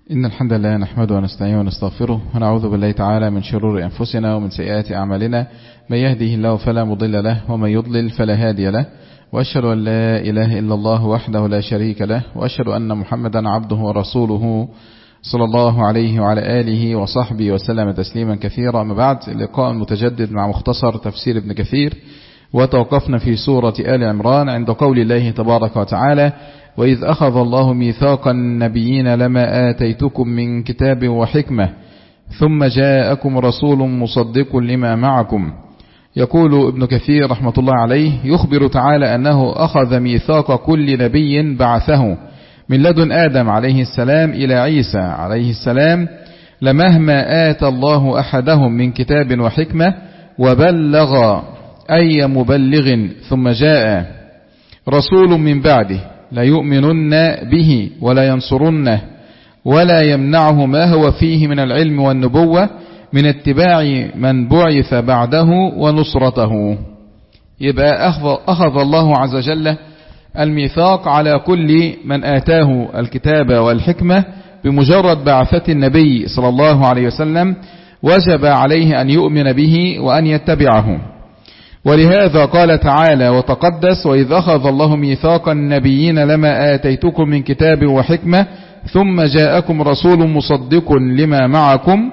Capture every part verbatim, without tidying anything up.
إن الحمد لله نحمده ونستعينه ونستغفره ونعوذ بالله تعالى من شرور أنفسنا ومن سيئات أعمالنا. من يهده الله فلا مضل له ومن يضلل فلا هادي له، وأشهد أن لا إله إلا الله وحده لا شريك له، وأشهد أن محمدا عبده ورسوله صلى الله عليه وعلى آله وصحبه وسلم تسليما كثيرا. أما بعد، اللقاء متجدد مع مختصر تفسير ابن كثير، وتوقفنا في سورة آل عمران عند قول الله تبارك وتعالى: وإذ أخذ الله ميثاق النبيين لما آتيتكم من كتاب وحكمة ثم جاءكم رسول مصدق لما معكم. يقول ابن كثير رحمة الله عليه: يخبر تعالى أنه أخذ ميثاق كل نبي بعثه من لدن آدم عليه السلام إلى عيسى عليه السلام، لمهما آتى الله أحدهم من كتاب وحكمة وبلغ أي مبلغ ثم جاء رسول من بعده ليؤمنن به ولا ينصرنه ولا يمنعه ما هو فيه من العلم والنبوة من اتباع من بعث بعده ونصرته. يبقى أخذ الله عز وجل الميثاق على كل من آتاه الكتاب والحكمة بمجرد بعثة النبي صلى الله عليه وسلم، وجب عليه أن يؤمن به وأن يتبعه. ولهذا قال تعالى وتقدس: وإذ أخذ الله ميثاق النبيين لما آتيتكم من كتاب وحكمة ثم جاءكم رسول مصدق لما معكم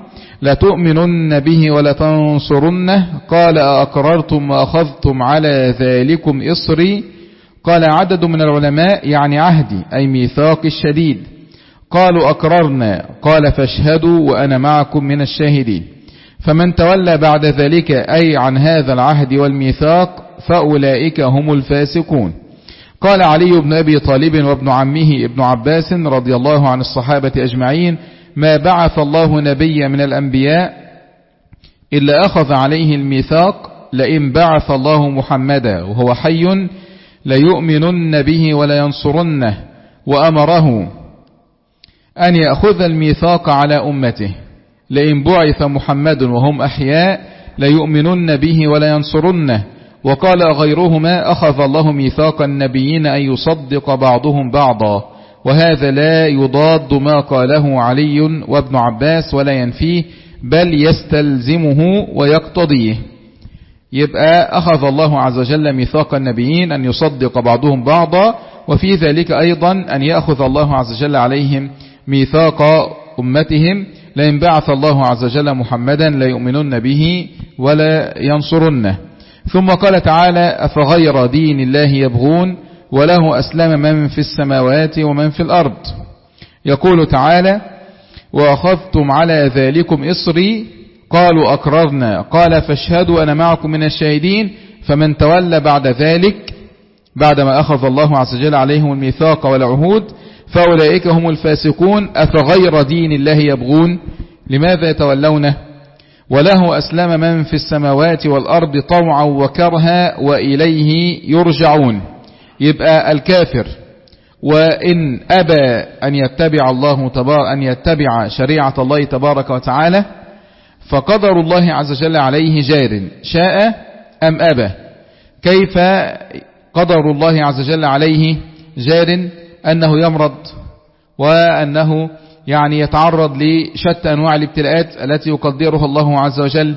لتؤمنن به ولتنصرنه قال أأقررتم وأخذتم على ذلكم إصري. قال عدد من العلماء: يعني عهدي، أي ميثاق الشديد. قالوا أقررنا، قال فاشهدوا وأنا معكم من الشاهدين. فمن تولى بعد ذلك أي عن هذا العهد والميثاق فأولئك هم الفاسقون. قال علي بن أبي طالب وابن عمه ابن عباس رضي الله عن الصحابة أجمعين: ما بعث الله نبي من الأنبياء إلا أخذ عليه الميثاق، لئن بعث الله محمدا وهو حي ليؤمنن به ولا ينصرنه، وأمره أن يأخذ الميثاق على أمته، لئن بعث محمد وهم أحياء ليؤمنن به ولا ينصرنه. وقال غيرهما: أخذ الله ميثاق النبيين أن يصدق بعضهم بعضا، وهذا لا يضاد ما قاله علي وابن عباس ولا ينفيه، بل يستلزمه ويقتضيه. يبقى أخذ الله عز وجل ميثاق النبيين أن يصدق بعضهم بعضا، وفي ذلك أيضا أن يأخذ الله عز وجل عليهم ميثاق أمتهم، لئن بعث الله عز وجل محمدا ليؤمنن به ولا ينصرنه. ثم قال تعالى: أفغير دين الله يبغون وله أسلم من في السماوات ومن في الأرض. يقول تعالى: وأخذتم على ذلكم إصري قالوا أقررنا قال فاشهدوا أنا معكم من الشاهدين. فمن تولى بعد ذلك بعدما أخذ الله عز وجل عليهم الميثاق والعهود فأولئك هم الفاسقون. أفغير دين الله يبغون، لماذا يتولونه؟ وله أسلم من في السماوات والأرض طوعا وكرها وإليه يرجعون. يبقى الكافر وإن أبى أن يتبع الله تبارك أن يتبع شريعة الله تبارك وتعالى فقدر الله عز وجل عليه جار، شاء أم أبى. كيف قدر الله عز وجل عليه جار؟ أنه يمرض، وأنه يعني يتعرض لشتى أنواع الابتلاءات التي يقدرها الله عز وجل،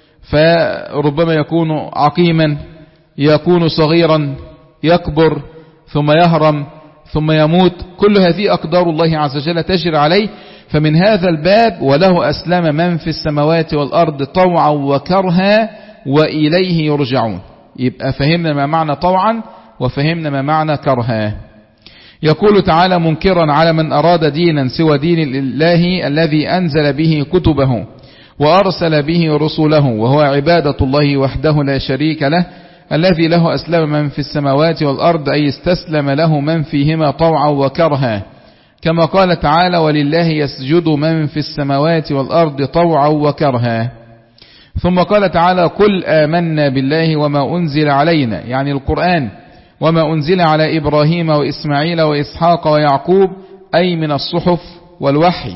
فربما يكون عقيما، يكون صغيرا، يكبر ثم يهرم ثم يموت. كل هذه أقدار الله عز وجل تجري عليه. فمن هذا الباب وله أسلم من في السماوات والأرض طوعا وكرها وإليه يرجعون. يبقى فهمنا ما معنى طوعا وفهمنا ما معنى كرها. يقول تعالى منكرا على من أراد دينا سوى دين الله الذي أنزل به كتبه وأرسل به رسوله، وهو عبادة الله وحده لا شريك له، الذي له أسلم من في السماوات والأرض، أي استسلم له من فيهما طوعا وكرها، كما قال تعالى: ولله يسجد من في السماوات والأرض طوعا وكرها. ثم قال تعالى: قل آمنا بالله وما أنزل علينا، يعني القرآن، وما أنزل على إبراهيم وإسماعيل وإسحاق ويعقوب، أي من الصحف والوحي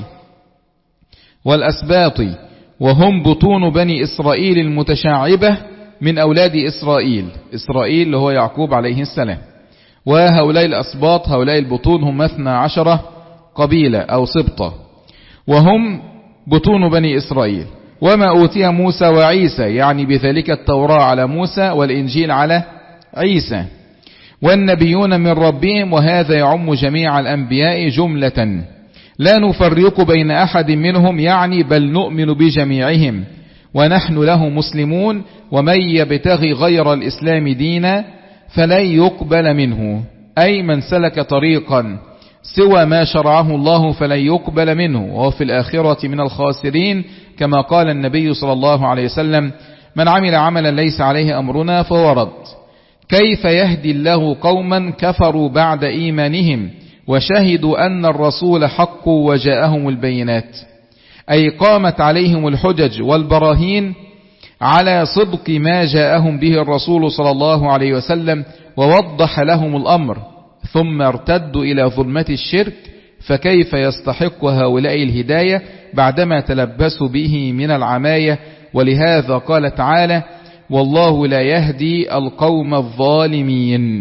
والأسباط، وهم بطون بني إسرائيل المتشعبة من أولاد إسرائيل. إسرائيل اللي هو يعقوب عليه السلام. وهؤلاء الأسباط هؤلاء البطون هم اثنا عشر قبيلة أو سبطة. وهم بطون بني إسرائيل. وما أوتي موسى وعيسى، يعني بذلك التوراة على موسى والإنجيل على عيسى، والنبيون من ربهم، وهذا يعم جميع الأنبياء جملة لا نفرق بين أحد منهم، يعني بل نؤمن بجميعهم ونحن له مسلمون، ومن يبتغي غير الإسلام دينا فلن يقبل منه، أي من سلك طريقا سوى ما شرعه الله فلن يقبل منه، وهو في الآخرة من الخاسرين، كما قال النبي صلى الله عليه وسلم: من عمل عملا ليس عليه أمرنا فهو رد. كيف يهدي الله قوما كفروا بعد إيمانهم وشهدوا أن الرسول حق وجاءهم البينات، أي قامت عليهم الحجج والبراهين على صدق ما جاءهم به الرسول صلى الله عليه وسلم، ووضح لهم الأمر، ثم ارتدوا إلى ظلمة الشرك، فكيف يستحق هؤلاء الهداية بعدما تلبسوا به من العماية؟ ولهذا قال تعالى: والله لا يهدي القوم الظالمين.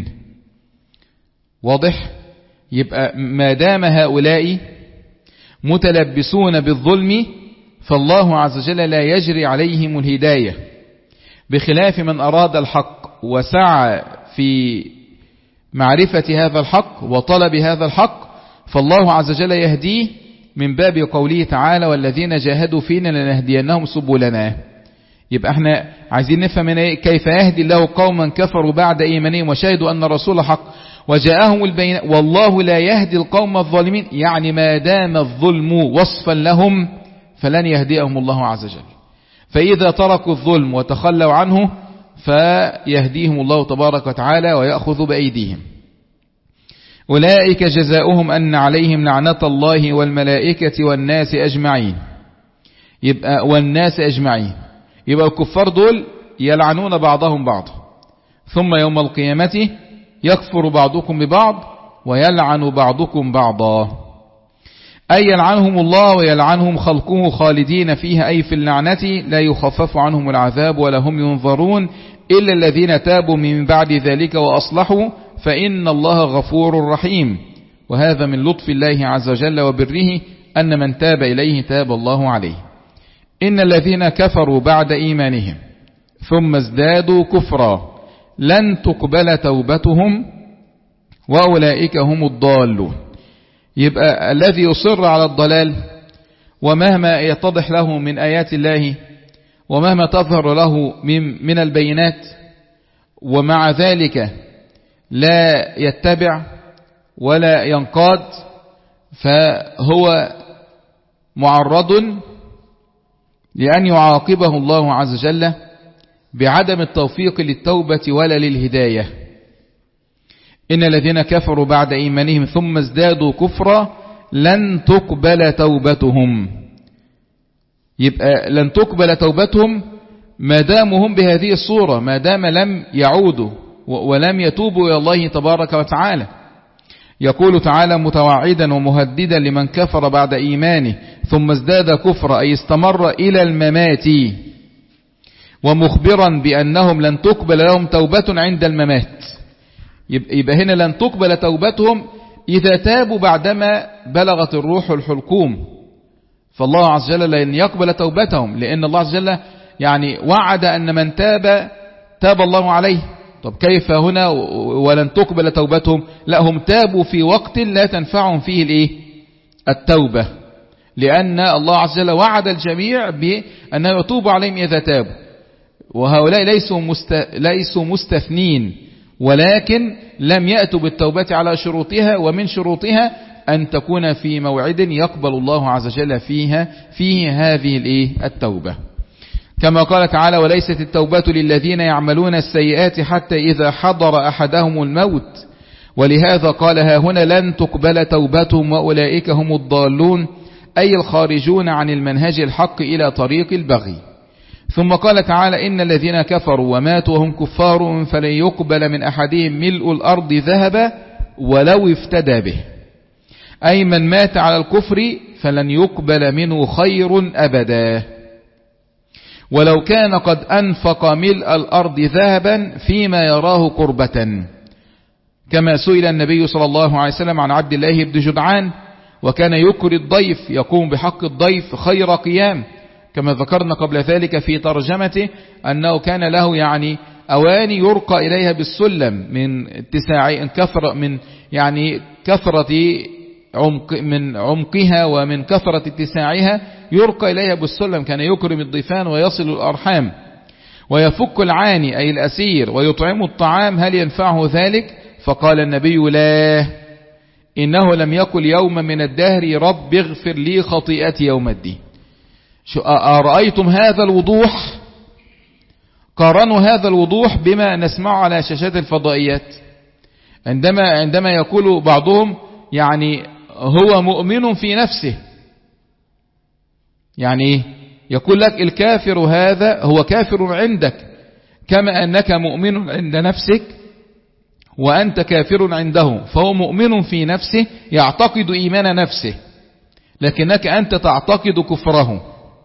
واضح؟ يبقى ما دام هؤلاء متلبسون بالظلم فالله عز وجل لا يجري عليهم الهداية، بخلاف من أراد الحق وسعى في معرفة هذا الحق وطلب هذا الحق، فالله عز وجل يهديه من باب قوله تعالى: والذين جاهدوا فينا لنهدينهم سبلنا. يبقى احنا عايزين نفهم كيف يهدي الله قوما كفروا بعد إيمانهم وشهدوا أن الرسول حق وجاءهم البينات، والله لا يهدي القوم الظالمين، يعني ما دام الظلم وصفا لهم فلن يهديهم الله عز وجل، فإذا تركوا الظلم وتخلوا عنه فيهديهم الله تبارك وتعالى ويأخذ بأيديهم. أولئك جزاؤهم أن عليهم لعنة الله والملائكة والناس أجمعين. يبقى والناس أجمعين، يبقى الكفار دول يلعنون بعضهم بعض، ثم يوم القيامة يكفر بعضكم ببعض ويلعن بعضكم بعضا، أي يلعنهم الله ويلعنهم خلقه خالدين فيها، أي في اللعنة لا يخفف عنهم العذاب ولا هم ينظرون إلا الذين تابوا من بعد ذلك وأصلحوا فإن الله غفور رحيم. وهذا من لطف الله عز وجل وبره أن من تاب إليه تاب الله عليه. إن الذين كفروا بعد إيمانهم ثم ازدادوا كفرا لن تقبل توبتهم وأولئك هم الضالون. يبقى الذي يصر على الضلال ومهما يتضح له من آيات الله ومهما تظهر له من, من البينات ومع ذلك لا يتبع ولا ينقاد، فهو معرض لأن يعاقبه الله عز وجل بعدم التوفيق للتوبة ولا للهداية. إن الذين كفروا بعد إيمانهم ثم ازدادوا كفرا لن تقبل توبتهم. يبقى لن تقبل توبتهم ما داموا هم بهذه الصورة، ما دام لم يعودوا ولم يتوبوا إلى الله تبارك وتعالى. يقول تعالى متوعدا ومهددا لمن كفر بعد إيمانه ثم ازداد كفر، أي استمر إلى الممات، ومخبرا بأنهم لن تقبل لهم توبة عند الممات. يبقى هنا لن تقبل توبتهم إذا تابوا بعدما بلغت الروح الحلقوم، فالله عز وجل لن يقبل توبتهم، لأن الله عز وجل يعني وعد أن من تاب تاب الله عليه. طب كيف هنا ولن تقبل توبتهم؟ لا، هم تابوا في وقت لا تنفعهم فيه الايه؟ التوبة، لأن الله عز وجل وعد الجميع بأنه يتوب عليهم إذا تابوا، وهؤلاء ليسوا مست... ليسوا مستثنين، ولكن لم يأتوا بالتوبة على شروطها، ومن شروطها أن تكون في موعد يقبل الله عز وجل فيها فيه هذه الايه؟ التوبة، كما قال تعالى وليست التوبة للذين يعملون السيئات حتى إذا حضر أحدهم الموت. ولهذا قال ها هنا لن تقبل توبتهم وأولئك هم الضالون، أي الخارجون عن المنهج الحق إلى طريق البغي. ثم قال تعالى إن الذين كفروا وماتوا وهم كفار فلن يقبل من أحدهم ملء الأرض ذهبا ولو افتدى به، أي من مات على الكفر فلن يقبل منه خير أبدا ولو كان قد أنفق ملء الأرض ذهبا فيما يراه قربة، كما سئل النبي صلى الله عليه وسلم عن عبد الله بن جدعان وكان يكري الضيف، يقوم بحق الضيف خير قيام، كما ذكرنا قبل ذلك في ترجمته أنه كان له يعني أواني يرقى إليها بالسلم من اتساع كثرة من يعني كثرة عمق من عمقها ومن كثرة اتساعها يرقى إليها بالسلم. كان يكرم الضيفان ويصل الأرحام ويفك العاني أي الأسير ويطعم الطعام. هل ينفعه ذلك؟ فقال النبي: لا، إنه لم يقل يوما من الدهر رب اغفر لي خطيئتي يوم الدين. أرأيتم هذا الوضوح؟ قارنوا هذا الوضوح بما نسمع على شاشات الفضائيات عندما عندما يقول بعضهم يعني هو مؤمن في نفسه. يعني يقول لك الكافر هذا هو كافر عندك كما أنك مؤمن عند نفسك وأنت كافر عنده، فهو مؤمن في نفسه يعتقد إيمان نفسه، لكنك أنت تعتقد كفره.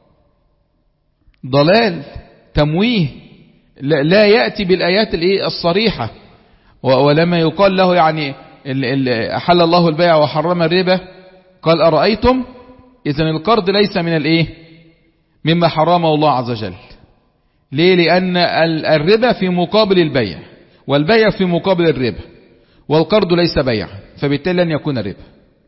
ضلال، تمويه، لا يأتي بالآيات الصريحة. ولما يقال له يعني أحل الله البيع وحرم الربا، قال: أرأيتم؟ إذن القرض ليس من الإيه؟ مما حرمه الله عز وجل. ليه؟ لأن الربا في مقابل البيع، والبيع في مقابل الربا، والقرض ليس بيع، فبالتالي لن يكون ربا.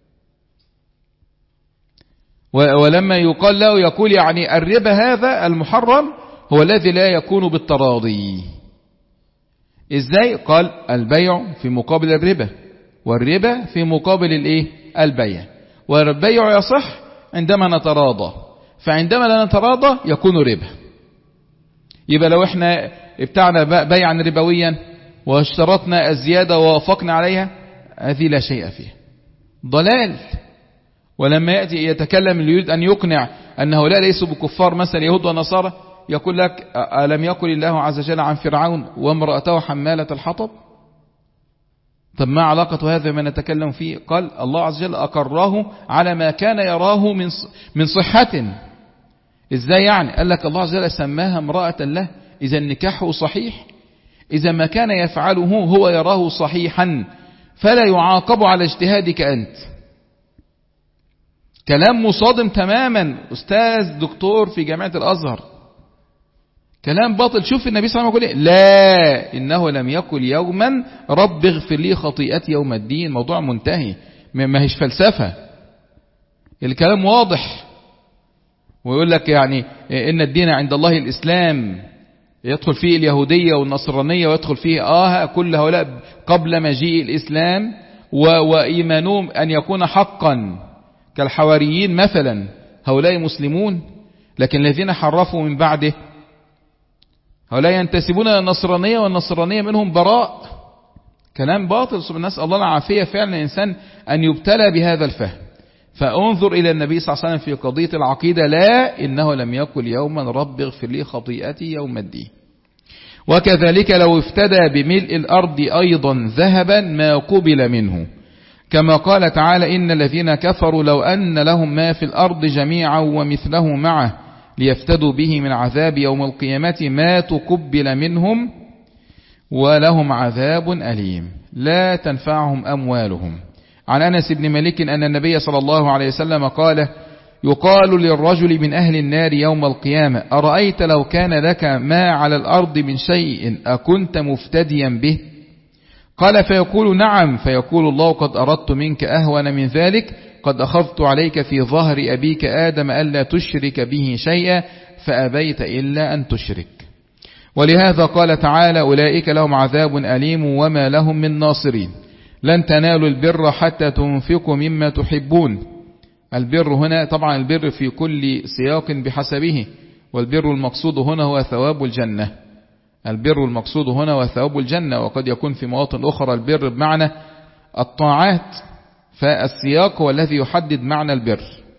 ولما يقال له يقول يعني الربا هذا المحرم هو الذي لا يكون بالتراضي. إزاي؟ قال: البيع في مقابل الربا، والربا في مقابل الإيه؟ البيع، والبيع يصح عندما نتراضى، فعندما لا نتراضى يكون ربا. يبقى لو احنا ابتعنا بيعا ربويا واشترطنا الزيادة ووافقنا عليها، هذه لا شيء فيها، ضلال. ولما يأتي يتكلم اللي يريد أن يقنع أن هؤلاء ليسوا بكفار مثلا يهود ونصارى، يقول لك: ألم يقل الله عز وجل عن فرعون وامرأته حمالة الحطب؟ طب ما علاقة هذا ما نتكلم فيه؟ قال الله عز وجل أقره على ما كان يراه من من صحة. إزاي يعني؟ قال لك الله عز وجل سماها امرأة له، إذا النكاح صحيح، إذا ما كان يفعله هو يراه صحيحا فلا يعاقب على اجتهادك أنت. كلام مصادم تماما، أستاذ دكتور في جامعة الأزهر، كلام باطل. شوف النبي صلى الله عليه وسلم يقول: لا، إنه لم يقل يوما رب اغفر لي خطيئتي يوم الدين. موضوع منتهي، ما هيش فلسفة، الكلام واضح. ويقول لك يعني إن الدين عند الله الإسلام، يدخل فيه اليهودية والنصرانية ويدخل فيه آه كل هؤلاء قبل مجيء الإسلام، وإيمانهم أن يكون حقا كالحواريين مثلا، هؤلاء مسلمون، لكن الذين حرفوا من بعده هؤلاء ينتسبون إلى النصرانية، والنصرانية منهم براء. كلام باطل، نسأل الله العافية. فعلا الإنسان أن يبتلى بهذا الفهم. فانظر إلى النبي صلى الله عليه وسلم في قضية العقيدة: لا، إنه لم يقل يوما رب اغفر لي خطيئتي يوم الدين. وكذلك لو افتدى بملء الأرض أيضا ذهبا ما قبل منه، كما قال تعالى: إن الذين كفروا لو أن لهم ما في الأرض جميعا ومثله معه ليفتدوا به من عذاب يوم القيامة ما تقبل منهم ولهم عذاب أليم لا تنفعهم أموالهم. عن أنس بن مالك أن النبي صلى الله عليه وسلم قال: يقال للرجل من أهل النار يوم القيامة: أرأيت لو كان لك ما على الأرض من شيء أكنت مفتديا به؟ قال: فيقول: نعم. فيقول الله: قد أردت منك أهون من ذلك، قد أخذت عليك في ظهر أبيك آدم ألا تشرك به شيئا فأبيت إلا أن تشرك. ولهذا قال تعالى: أولئك لهم عذاب أليم وما لهم من ناصرين. لن تنالوا البر حتى تنفقوا مما تحبون. البر هنا طبعا البر في كل سياق بحسبه، والبر المقصود هنا هو ثواب الجنة. البر المقصود هنا هو ثواب الجنة، وقد يكون في مواطن أخرى البر بمعنى الطاعات، فالسياق هو الذي يحدد معنى البر.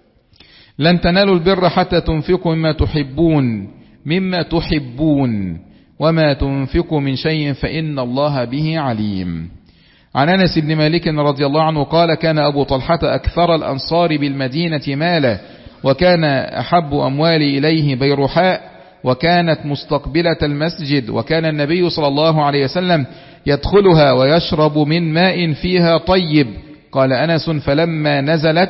لن تنالوا البر حتى تنفقوا مما تحبون مما تحبون وما تنفقوا من شيء فإن الله به عليم. عن أنس بن مالك رضي الله عنه قال: كان أبو طلحة أكثر الأنصار بالمدينة مالا، وكان أحب أموالي إليه بيرحاء، وكانت مستقبلة المسجد، وكان النبي صلى الله عليه وسلم يدخلها ويشرب من ماء فيها طيب. قال أنس: فلما نزلت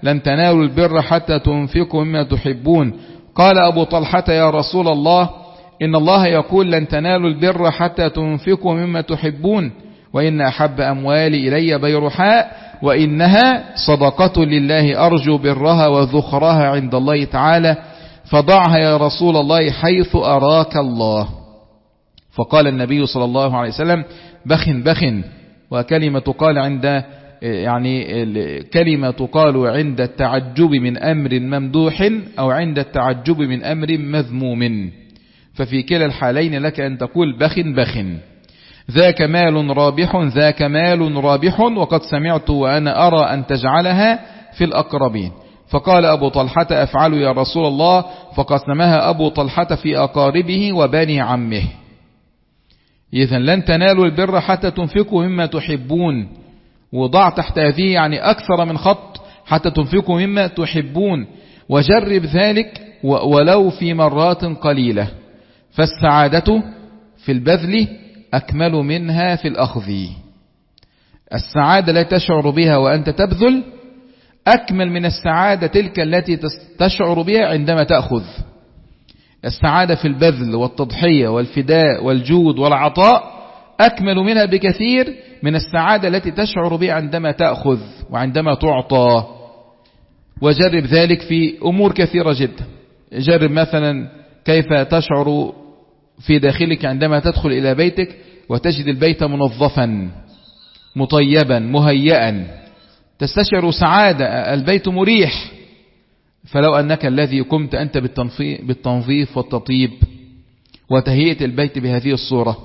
لن تنالوا البر حتى تنفقوا مما تحبون. قال أبو طلحة يا رسول الله إن الله يقول لن تنالوا البر حتى تنفقوا مما تحبون، وإن أحب أموالي إلي بيرحاء وإنها صدقة لله أرجو برها وذخرها عند الله تعالى، فضعها يا رسول الله حيث أراك الله. فقال النبي صلى الله عليه وسلم بخ بخ، وكلمة تقال عند يعني كلمة تقال عند التعجب من أمر ممدوح أو عند التعجب من أمر مذموم، ففي كلا الحالين لك أن تقول بخ بخ. ذاك مال رابح ذاك مال رابح وقد سمعت وأنا أرى أن تجعلها في الأقربين. فقال أبو طلحة أفعل يا رسول الله، فقسمها أبو طلحة في أقاربه وبني عمه. إذن لن تنالوا البر حتى تنفقوا مما تحبون، وضع تحت هذه يعني أكثر من خط، حتى تنفقوا مما تحبون، وجرب ذلك ولو في مرات قليلة، فالسعادة في البذل أكمل منها في الأخذ. السعادة لا تشعر بها وأنت تبذل أكمل من السعادة تلك التي تشعر بها عندما تأخذ. السعادة في البذل والتضحية والفداء والجود والعطاء أكمل منها بكثير من السعادة التي تشعر بها عندما تأخذ وعندما تعطى. وجرب ذلك في أمور كثيرة جدا. جرب مثلا كيف تشعر في داخلك عندما تدخل إلى بيتك وتجد البيت منظفا مطيبا مهيئا، تستشعر سعادة، البيت مريح. فلو أنك الذي قمت أنت بالتنظيف والتطيب وتهيئة البيت بهذه الصورة،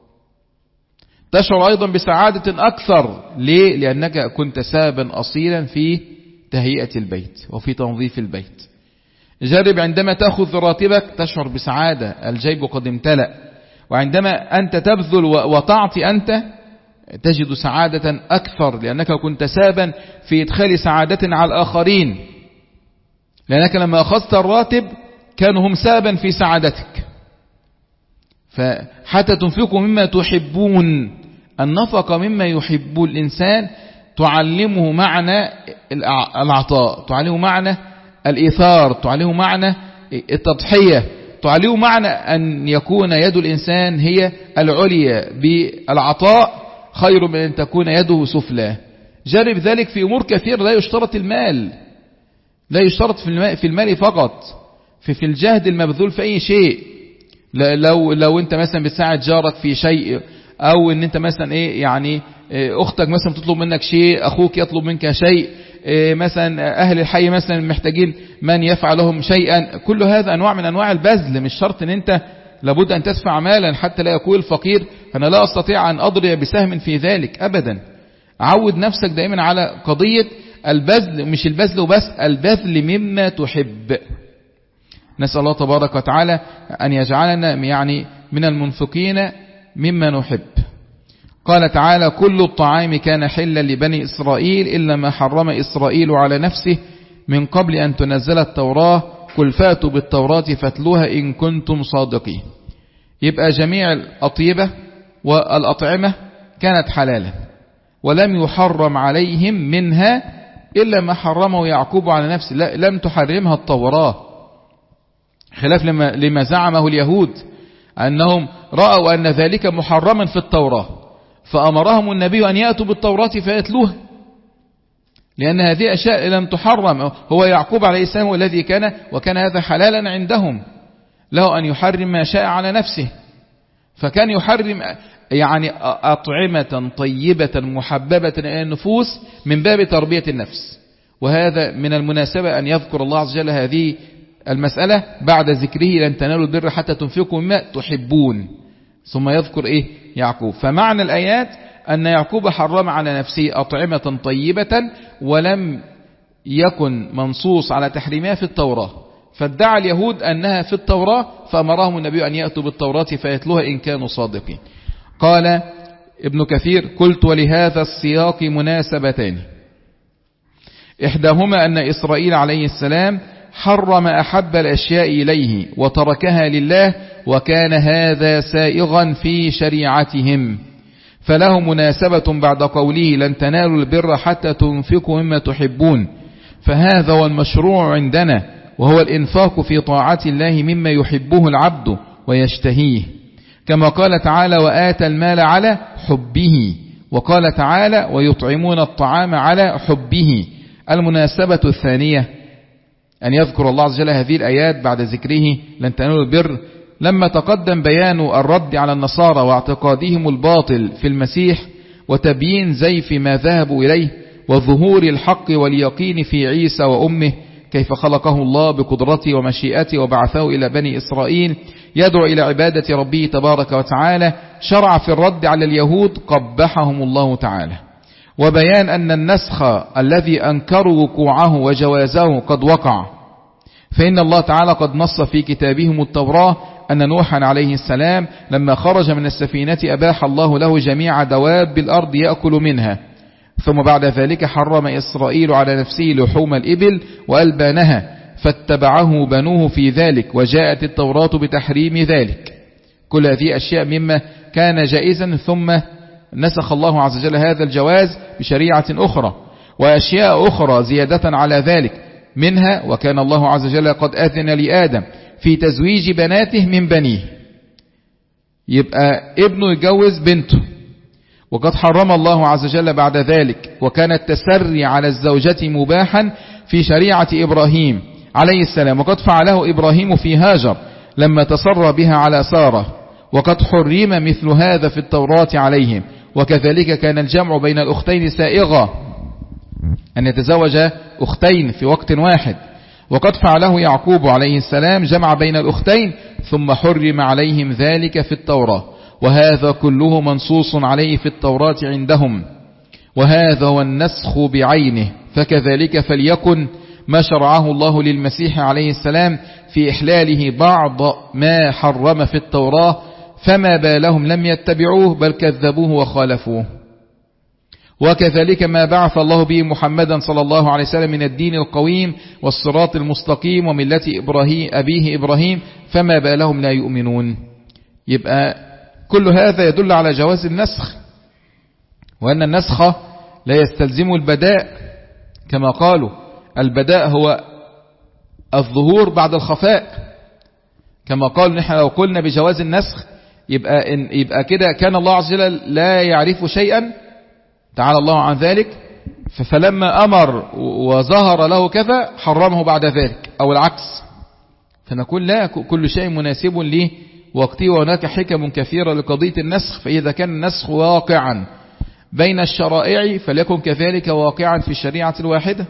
تشعر أيضا بسعادة أكثر. ليه؟ لأنك كنت سابا أصيلا في تهيئة البيت وفي تنظيف البيت. جرب عندما تأخذ راتبك تشعر بسعادة، الجيب قد امتلأ. وعندما أنت تبذل وتعطي أنت تجد سعادة أكثر، لأنك كنت سابا في إدخال سعادة على الآخرين، لأنك لما أخذت الراتب كانوا هم سابا في سعادتك. فحتى تنفقوا مما تحبون، النفقة مما يحب الإنسان تعلمه معنى العطاء، تعلمه معنى الإيثار، تعلمه معنى التضحية، تعلمه معنى أن يكون يد الإنسان هي العليا بالعطاء خير من أن تكون يده سفلى. جرب ذلك في أمور كثير. لا يشترط المال، لا يشترط في المال فقط، في في الجهد المبذول في أي شيء. لو لو أنت مثلا بتساعد جارك في شيء، أو أن أنت مثلا إيه يعني أختك مثلا تطلب منك شيء، أخوك يطلب منك شيء، مثلا أهل الحي مثلا محتاجين من يفعل لهم شيئا، كل هذا أنواع من أنواع البذل. مش شرط أن أنت لابد أن تدفع مالا حتى لا يقول الفقير أنا لا أستطيع أن أضرب بسهم في ذلك أبدا. عود نفسك دائما على قضية البذل، مش البذل وبس، البذل مما تحب. نسأل الله تبارك وتعالى أن يجعلنا يعني من المنفقين مما نحب. قال تعالى كل الطعام كان حلا لبني إسرائيل إلا ما حرم إسرائيل على نفسه من قبل أن تنزل التوراة قل فاتوا بالتوراة فاتلوها إن كنتم صادقين. يبقى جميع الأطيبة والأطعمة كانت حلالا، ولم يحرم عليهم منها إلا ما حرمه يعقوب على نفسه. لا، لم تحرمها التوراة، خلاف لما, لما زعمه اليهود أنهم رأوا أن ذلك محرما في التوراة، فأمرهم النبي أن يأتوا بالتوراة فيتلوها، لأن هذه أشياء لم تحرم. هو يعقوب عليه السلام الذي كان وكان هذا حلالا عندهم، له أن يحرم ما شاء على نفسه، فكان يحرم يعني أطعمة طيبة محببة إلى النفوس من باب تربية النفس. وهذا من المناسبة أن يذكر الله عز وجل هذه المسألة بعد ذكره لن تنالوا البر حتى تنفقوا مما تحبون، ثم يذكر إيه يعقوب. فمعنى الآيات أن يعقوب حرم على نفسه أطعمة طيبة ولم يكن منصوص على تحريمها في التوراة، فادعى اليهود أنها في التوراة فأمرهم النبي أن يأتوا بالتوراة فيتلوها إن كانوا صادقين. قال ابن كثير قلت ولهذا السياق مناسبتان، إحداهما أن إسرائيل عليه السلام حرم أحب الأشياء إليه وتركها لله، وكان هذا سائغا في شريعتهم، فله مناسبة بعد قوله لن تنالوا البر حتى تنفقوا مما تحبون، فهذا هو المشروع عندنا، وهو الإنفاق في طاعة الله مما يحبه العبد ويشتهيه، كما قال تعالى وآتى المال على حبه، وقال تعالى ويطعمون الطعام على حبه. المناسبة الثانية أن يذكر الله عز وجل هذه الآيات بعد ذكره لن تنالوا البر، لما تقدم بيان الرد على النصارى واعتقادهم الباطل في المسيح وتبيين زيف ما ذهبوا إليه وظهور الحق واليقين في عيسى وأمه كيف خلقه الله بقدرته ومشيئته وبعثه إلى بني إسرائيل يدعو إلى عبادة ربه تبارك وتعالى، شرع في الرد على اليهود قبحهم الله تعالى، وبيان أن النسخ الذي أنكروا وقوعه وجوازه قد وقع، فإن الله تعالى قد نص في كتابهم التوراة أن نوحا عليه السلام لما خرج من السفينة أباح الله له جميع دواب الأرض يأكل منها، ثم بعد ذلك حرم إسرائيل على نفسه لحوم الإبل وألبانها فاتبعه بنوه في ذلك، وجاءت التوراة بتحريم ذلك. كل هذه أشياء مما كان جائزا ثم نسخ الله عز وجل هذا الجواز بشريعة أخرى، وأشياء أخرى زيادة على ذلك، منها وكان الله عز وجل قد أذن لآدم في تزويج بناته من بنيه، يبقى ابنه يجوز بنته، وقد حرم الله عز وجل بعد ذلك وكان التسري على الزوجة مباحا في شريعة إبراهيم عليه السلام، وقد فعله إبراهيم في هاجر لما تسرى بها على سارة، وقد حرم مثل هذا في التوراة عليهم. وكذلك كان الجمع بين الأختين سائغا، أن يتزوج أختين في وقت واحد، وقد فعله يعقوب عليه السلام جمع بين الأختين ثم حرم عليهم ذلك في التوراة، وهذا كله منصوص عليه في التوراة عندهم، وهذا هو النسخ بعينه. فكذلك فليكن ما شرعه الله للمسيح عليه السلام في إحلاله بعض ما حرم في التوراة، فما بالهم لم يتبعوه بل كذبوه وخالفوه. وكذلك ما بعث الله به محمدا صلى الله عليه وسلم من الدين القويم والصراط المستقيم وملة إبراهيم أبيه إبراهيم، فما بالهم لا يؤمنون. يبقى كل هذا يدل على جواز النسخ، وأن النسخ لا يستلزم البداء، كما قالوا البداء هو الظهور بعد الخفاء، كما قالوا نحن لو قلنا بجواز النسخ يبقى, إن يبقى كده كان الله عز وجل لا يعرف شيئا تعالى الله عن ذلك، فلما أمر وظهر له كذا حرمه بعد ذلك، أو العكس، فنقول لا، كل شيء مناسب له وقته، وهناك حكم كثيرة لقضية النسخ. فإذا كان النسخ واقعا بين الشرائع فليكن كذلك واقعا في الشريعة الواحدة.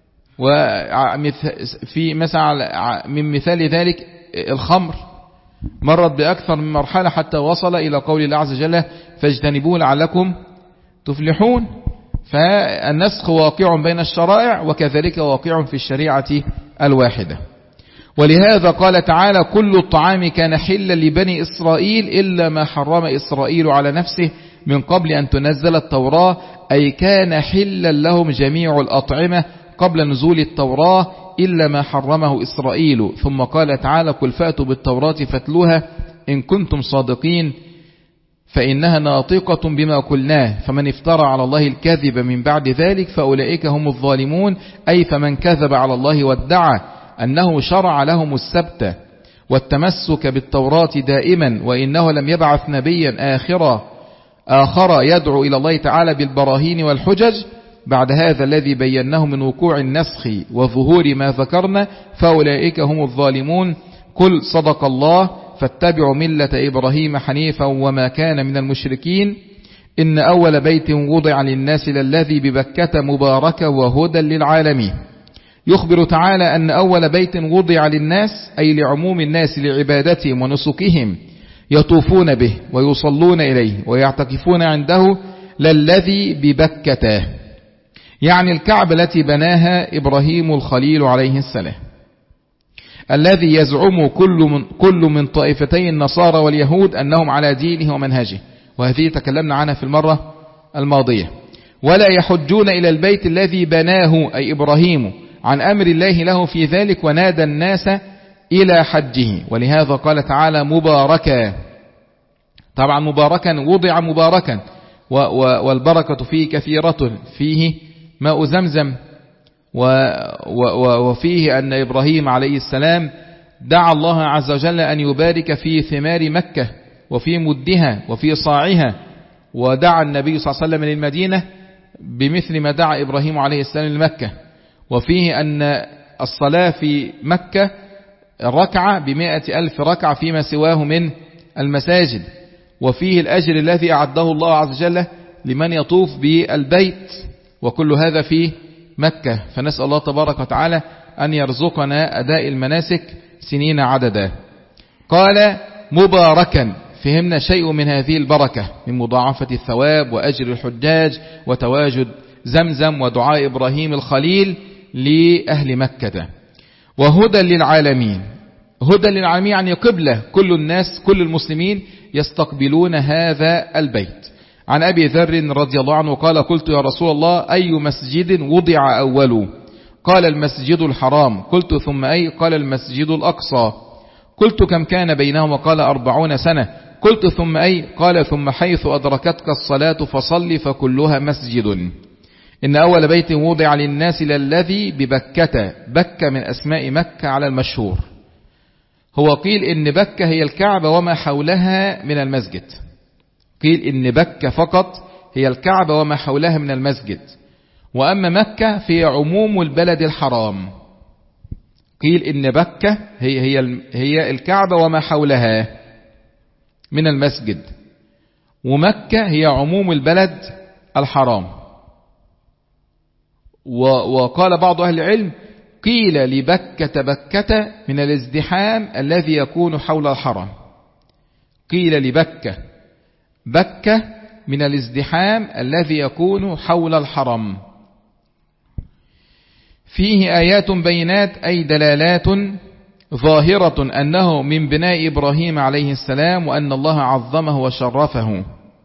وفي مثلا من مثال ذلك الخمر مرت بأكثر من مرحلة حتى وصل إلى قول الله عز وجل فاجتنبوه لعلكم تفلحون. فالنسخ واقع بين الشرائع وكذلك واقع في الشريعة الواحدة. ولهذا قال تعالى كل الطعام كان حلا لبني إسرائيل إلا ما حرم إسرائيل على نفسه من قبل أن تنزل التوراة، أي كان حلا لهم جميع الأطعمة قبل نزول التوراة إلا ما حرمه إسرائيل. ثم قال تعالى قل فأتوا بالتوراة فاتلوها إن كنتم صادقين فإنها ناطقة بما قلناه، فمن افترى على الله الكذب من بعد ذلك فأولئك هم الظالمون، أي فمن كذب على الله وادعى أنه شرع لهم السبت والتمسك بالتوراة دائما، وإنه لم يبعث نبيا آخر آخر يدعو إلى الله تعالى بالبراهين والحجج بعد هذا الذي بيناه من وقوع النسخ وظهور ما ذكرنا، فأولئك هم الظالمون. قل صدق الله فاتبعوا ملة إبراهيم حنيفا وما كان من المشركين، إن أول بيت وضع للناس للذي ببكة مباركة وهدى للعالمين. يخبر تعالى أن أول بيت وضع للناس أي لعموم الناس لعبادتهم ونسكهم يطوفون به ويصلون إليه ويعتكفون عنده للذي ببكة، يعني الكعبة التي بناها إبراهيم الخليل عليه السلام، الذي يزعم كل من, كل من طائفتي النصارى واليهود أنهم على دينه ومنهجه، وهذه تكلمنا عنها في المرة الماضية. ولا يحجون إلى البيت الذي بناه أي إبراهيم عن أمر الله له في ذلك، ونادى الناس إلى حجه. ولهذا قال تعالى مباركا، طبعا مباركا وضع مباركا، والبركة فيه كثيرة، فيه ماء زمزم وفيه أن إبراهيم عليه السلام دعا الله عز وجل أن يبارك في ثمار مكة وفي مدها وفي صاعها، ودعا النبي صلى الله عليه وسلم للمدينة بمثل ما دعا إبراهيم عليه السلام لمكة. وفيه أن الصلاة في مكة ركعة بمائة ألف ركعة فيما سواه من المساجد. وفيه الأجر الذي أعده الله عز وجل لمن يطوف بالبيت، وكل هذا في مكة. فنسأل الله تبارك وتعالى أن يرزقنا أداء المناسك سنين عددا. قال مباركا، فهمنا شيء من هذه البركة من مضاعفة الثواب وأجر الحجاج وتواجد زمزم ودعاء إبراهيم الخليل لأهل مكة. وهدى للعالمين، هدى للعالمين يعني قبلة، كل الناس كل المسلمين يستقبلون هذا البيت. عن أبي ذر رضي الله عنه قال قلت يا رسول الله أي مسجد وضع أوله؟ قال المسجد الحرام. قلت ثم أي؟ قال المسجد الأقصى. قلت كم كان بينهما؟ قال أربعون سنة. قلت ثم أي؟ قال ثم حيث أدركتك الصلاة فصل فكلها مسجد. إن أول بيت وضع للناس للذي ببكة، بكة من أسماء مكة على المشهور. هو قيل إن بكة هي الكعبة وما حولها من المسجد، قيل إن بكة فقط هي الكعبة وما حولها من المسجد، وأما مكة في عموم البلد الحرام. قيل إن بكة هي, هي, هي الكعبة وما حولها من المسجد، ومكة هي عموم البلد الحرام. وقال بعض أهل العلم قيل لبكة بكة من الازدحام الذي يكون حول الحرم، قيل لبكة بكة من الازدحام الذي يكون حول الحرم. فيه آيات بينات أي دلالات ظاهرة أنه من بناء إبراهيم عليه السلام وأن الله عظمه وشرفه.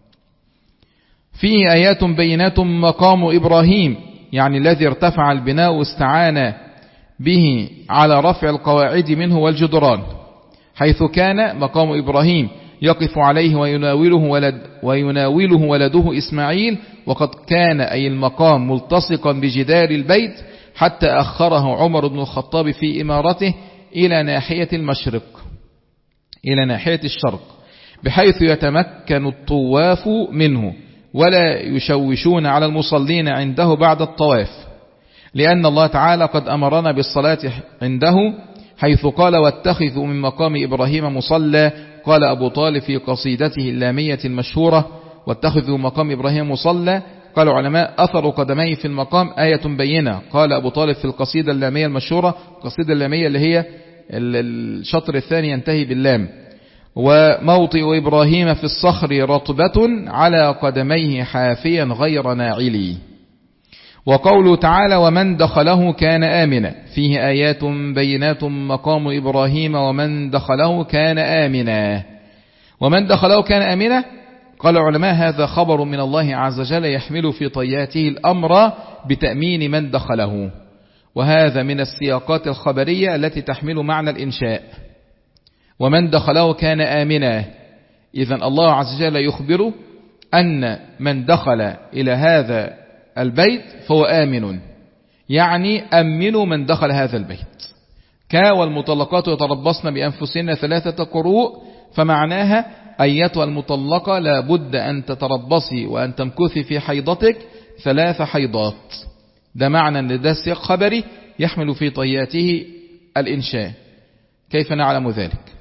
فيه آيات بينات مقام إبراهيم، يعني الذي ارتفع البناء واستعان به على رفع القواعد منه والجدران، حيث كان مقام إبراهيم يقف عليه ويناوله, ولد ويناوله ولده إسماعيل، وقد كان أي المقام ملتصقا بجدار البيت حتى أخره عمر بن الخطاب في إمارته إلى ناحية المشرق إلى ناحية الشرق، بحيث يتمكن الطواف منه ولا يشوشون على المصلين عنده بعد الطواف، لأن الله تعالى قد أمرنا بالصلاة عنده، حيث قال واتخذوا من مقام إبراهيم مصلى. قال أبو طالب في قصيدته اللامية المشهورة واتخذوا مقام إبراهيم مصلى، قال علماء أثر قدميه في المقام آية بينة. قال أبو طالب في القصيدة اللامية المشهورة، القصيدة اللامية اللي هي الشطر الثاني ينتهي باللام، وموطئ إبراهيم في الصخر رطبة على قدميه حافيا غير ناعلي. وقوله تعالى ومن دخله كان آمنا، فيه آيات بينات مقام إبراهيم ومن دخله كان آمنا. ومن دخله كان آمنا، قال العلماء هذا خبر من الله عز وجل يحمل في طياته الأمر بتأمين من دخله، وهذا من السياقات الخبرية التي تحمل معنى الإنشاء. ومن دخله كان آمنا، إذن الله عز وجل يخبر أن من دخل إلى هذا البيت فهو آمن، يعني أمنوا من دخل هذا البيت. كا والمطلقات يتربصن بأنفسهن ثلاثة قروء، فمعناها أيتها المطلقة لابد أن تتربصي وأن تمكثي في حيضتك ثلاث حيضات. ده معنى أن ده سياق خبري يحمل في طياته الإنشاء. كيف نعلم ذلك؟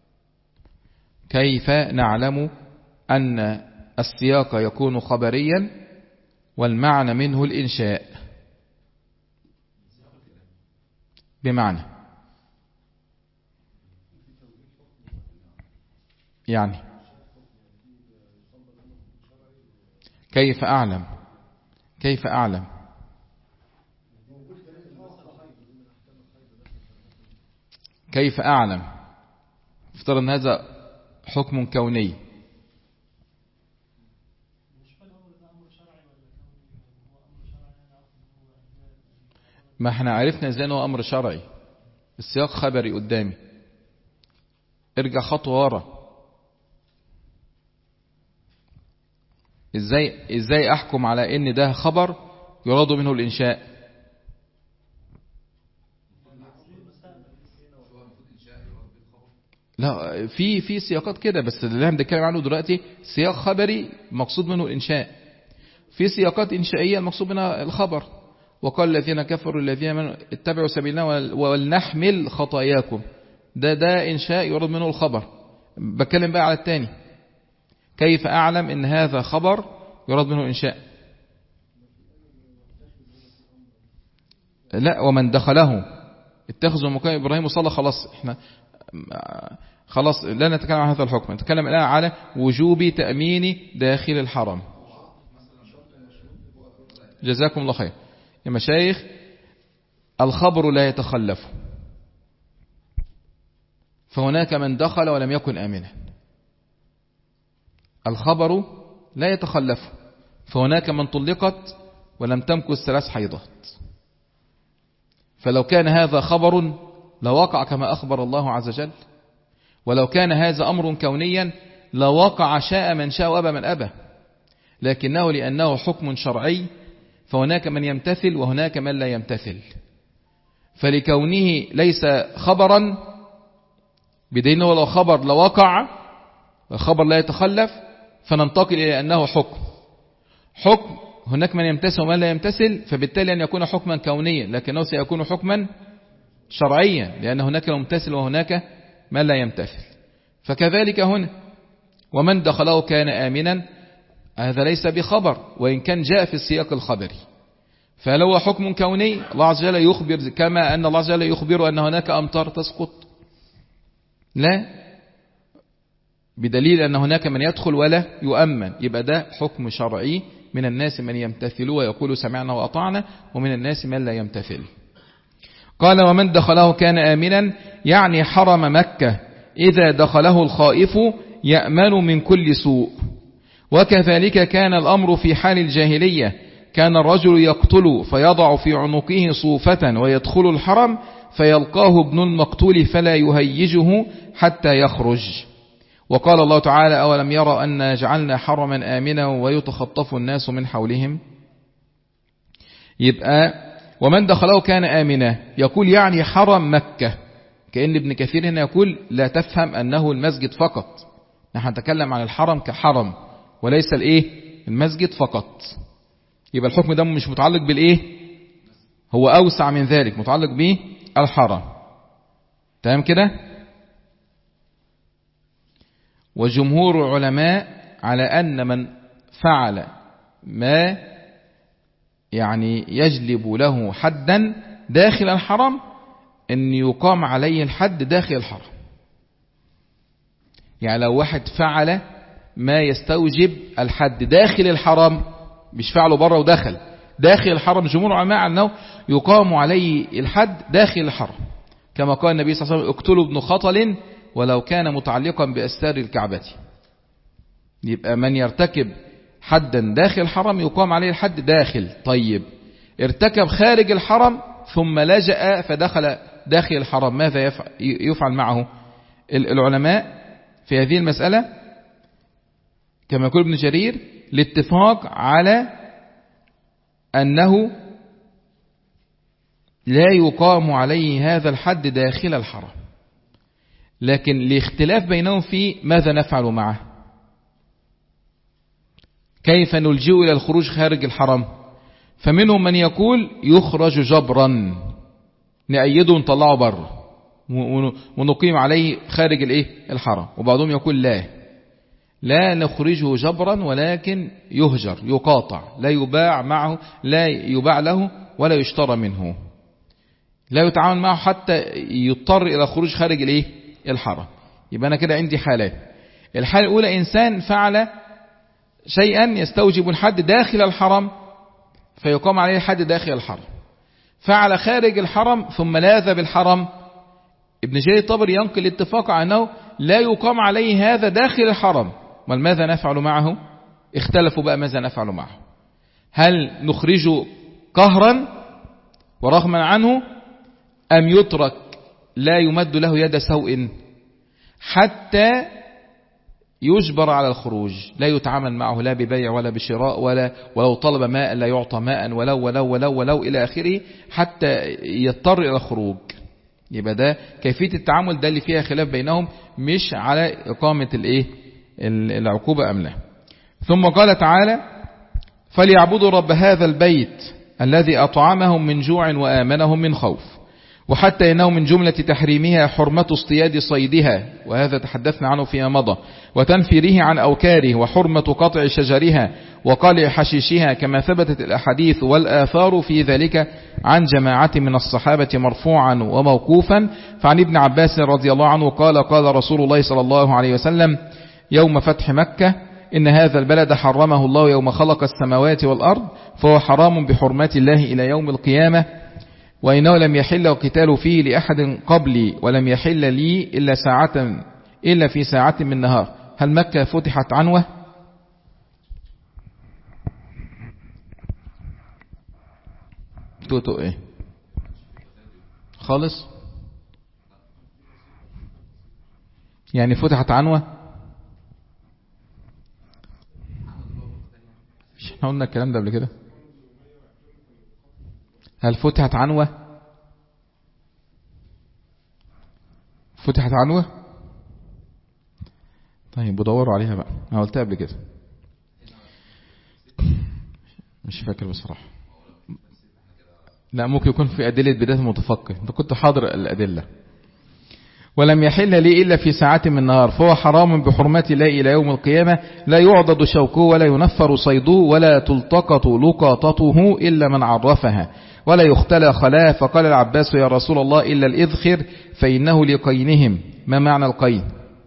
كيف نعلم أن السياق يكون خبريا والمعنى منه الإنشاء؟ بمعنى يعني كيف أعلم كيف أعلم كيف أعلم افترض أن هذا حكم كوني، ما احنا عرفنا ازاي انه امر شرعي، السياق خبري قدامي. ارجع خطوة ورا، ازاي ازاي احكم على ان ده خبر يراد منه الانشاء؟ لا، في في سياقات كده، بس اللي احنا بنتكلم عنه دلوقتي سياق خبري مقصود منه الإنشاء. في سياقات إنشائية المقصود منها الخبر. وقال الذين كفروا الذين من اتبعوا سبيلنا ولنحمل خطاياكم، ده ده إنشاء يرد منه الخبر. بتكلم بقى على الثاني، كيف أعلم إن هذا خبر يرد منه إنشاء؟ لا، ومن دخله اتخذوا مكان إبراهيم وصلى. خلاص احنا خلاص لا نتكلم عن هذا الحكم، نتكلم الآن على وجوب تأمين داخل الحرم. جزاكم الله خير يا مشايخ. الخبر لا يتخلف، فهناك من دخل ولم يكن آمنا. الخبر لا يتخلف، فهناك من طلقت ولم تمكث ثلاث حيضات. فلو كان هذا خبر لوقع كما أخبر الله عز وجل، ولو كان هذا أمر كونيا لوقع شاء من شاء وأبى من أبى، لكنه لأنه حكم شرعي فهناك من يمتثل وهناك من لا يمتثل. فلكونه ليس خبرا بدين ولو خبر لوقع، الخبر لا يتخلف، فننتقل إلى أنه حكم. حكم هناك من يمتثل ومن لا يمتثل، فبالتالي أن يكون حكما كونيا لكنه سيكون حكما شرعيا، لأن هناك ممتثل وهناك من لا يمتثل. فكذلك هنا ومن دخله كان آمنا، هذا ليس بخبر وإن كان جاء في السياق الخبري. فلو حكم كوني الله عز وجل يخبر كما أن الله عز وجل يخبر أن هناك أمطار تسقط، لا، بدليل أن هناك من يدخل ولا يؤمن، يبقى ده حكم شرعي. من الناس من يمتثل ويقول سمعنا وأطعنا، ومن الناس من لا يمتثل. قال ومن دخله كان آمنا، يعني حرم مكة إذا دخله الخائف يأمن من كل سوء. وكذلك كان الأمر في حال الجاهلية، كان الرجل يقتل فيضع في عنقه صوفة ويدخل الحرم فيلقاه ابن المقتول فلا يهيجه حتى يخرج. وقال الله تعالى أولم يرى أن جعلنا حرما آمنا ويتخطف الناس من حولهم. يبقى ومن دخله كان آمنا يقول يعني حرم مكة، كأن ابن كثير هنا يقول لا تفهم أنه المسجد فقط، نحن نتكلم عن الحرم كحرم وليس الايه المسجد فقط. يبقى الحكم ده مش متعلق بالايه، هو أوسع من ذلك، متعلق به الحرم. تمام كده. وجمهور العلماء على أن من فعل ما يعني يجلب له حدا داخل الحرم أن يقام عليه الحد داخل الحرم. يعني لو واحد فعل ما يستوجب الحد داخل الحرم، مش فعله بره ودخل داخل الحرم، جمهور العلماء أنه يقام عليه الحد داخل الحرم، كما قال النبي صلى الله عليه وسلم اقتلوا ابن خطل ولو كان متعلقا بأستار الكعبة. يبقى من يرتكب حدا داخل الحرم يقام عليه الحد داخل. طيب ارتكب خارج الحرم ثم لجأ فدخل داخل الحرم، ماذا يفعل معه؟ العلماء في هذه المسألة كما يقول ابن جرير الاتفاق على أنه لا يقام عليه هذا الحد داخل الحرم، لكن الاختلاف بينهم في ماذا نفعل معه، كيف نلجئ إلى الخروج خارج الحرم. فمنهم من يقول يخرج جبرا، نأيده ونطلعه بره ونقيم عليه خارج الايه الحرم. وبعضهم يقول لا لا نخرجه جبرا ولكن يهجر يقاطع، لا يباع معه، لا يباع له ولا يشترى منه، لا يتعامل معه حتى يضطر إلى خروج خارج الايه الحرم. يبقى أنا كده عندي حالات. الحالة الأولى إنسان فعل شيئا يستوجب الحد داخل الحرم فيقام عليه الحد داخل الحرم، فعل خارج الحرم ثم لاذ بالحرم. ابن جرير الطبري ينقل اتفاق عنه لا يقام عليه هذا داخل الحرم. ماذا نفعل معه؟ اختلفوا بقى ماذا نفعل معه، هل نخرجه قهرا ورغما عنه أم يترك لا يمد له يد سوء حتى يجبر على الخروج، لا يتعامل معه لا ببيع ولا بشراء ولا ولو طلب ماء لا يعطى ماء ولو ولو ولو ولو إلى آخره حتى يضطر إلى الخروج. يبقى ده كيفية التعامل ده اللي فيها خلاف بينهم، مش على إقامة الايه العقوبة أم لا. ثم قال تعالى فليعبدوا رب هذا البيت الذي أطعمهم من جوع وآمنهم من خوف. وحتى إنه من جملة تحريمها حرمة اصطياد صيدها، وهذا تحدثنا عنه فيما مضى، وتنفيره عن أوكاره، وحرمة قطع شجرها وقلع حشيشها، كما ثبتت الأحاديث والآثار في ذلك عن جماعة من الصحابة مرفوعا وموقوفا. فعن ابن عباس رضي الله عنه قال قال رسول الله صلى الله عليه وسلم يوم فتح مكة إن هذا البلد حرمه الله يوم خلق السماوات والأرض، فهو حرام بحرمات الله إلى يوم القيامة، وإنه لم يحل القتال فيه لأحد قبلي ولم يحل لي إلا ساعة إلا في ساعة من نهار. هل مكة فتحت عنوة؟ توتو إيه خالص؟ يعني فتحت عنوة؟ مش احنا قلنا الكلام ده قبل كده؟ هل فتحت عنوة؟ فتحت عنوة؟ طيب بدوروا عليها بقى، انا قلتها قبل كده مش فاكر بصراحة. لا ممكن يكون في أدلة بداية المتفقه، انت كنت حاضر الأدلة. ولم يحل لي إلا في ساعة من نهار، فهو حرام بحرمات الله إلى يوم القيامة، لا يعضد شوكه ولا ينفر صيده ولا تلتقط لقاطته إلا من عرفها، ولا يختلى خلاه. فقال العباس يا رسول الله إلا الإذخر فإنه لقينهم. ما معنى القين؟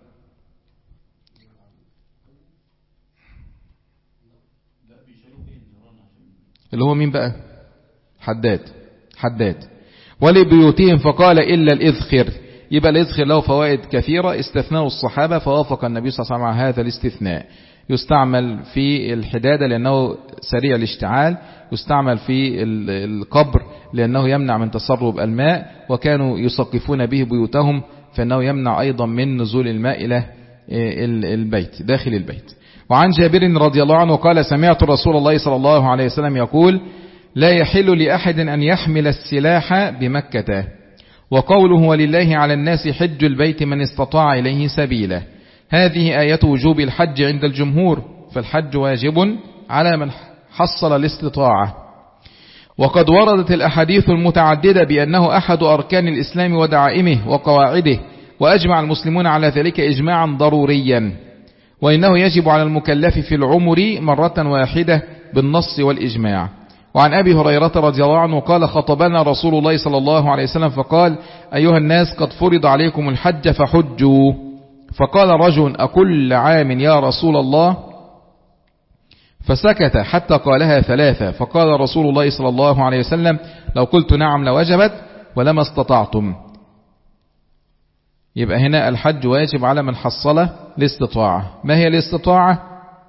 اللي هو مين بقى؟ حداد حداد. ولبيوتهم فقال إلا الإذخر. يبقى الإذخر له فوائد كثيرة استثناء الصحابة، فوافق النبي صلى الله عليه وسلم على هذا الاستثناء. يستعمل في الحدادة لأنه سريع الاشتعال، يستعمل في القبر لأنه يمنع من تسرب الماء، وكانوا يسقفون به بيوتهم فإنه يمنع أيضا من نزول الماء إلى البيت داخل البيت. وعن جابر رضي الله عنه قال سمعت رسول الله صلى الله عليه وسلم يقول لا يحل لأحد أن يحمل السلاح بمكة. وقوله ولله على الناس حج البيت من استطاع إليه سبيلا، هذه آية وجوب الحج عند الجمهور، فالحج واجب على من حصل الاستطاعة. وقد وردت الأحاديث المتعددة بأنه أحد أركان الإسلام ودعائمه وقواعده، وأجمع المسلمون على ذلك إجماعا ضروريا، وإنه يجب على المكلف في العمر مرة واحدة بالنص والإجماع. وعن أبي هريرة رضي الله عنه قال خطبنا رسول الله صلى الله عليه وسلم فقال أيها الناس قد فرض عليكم الحج فحجوا. فقال رجل أكل عام يا رسول الله؟ فسكت حتى قالها ثلاثة. فقال رسول الله صلى الله عليه وسلم لو قلت نعم لوجبت ولما استطعتم. يبقى هنا الحج واجب على من حصل الاستطاعة. ما هي الاستطاعة؟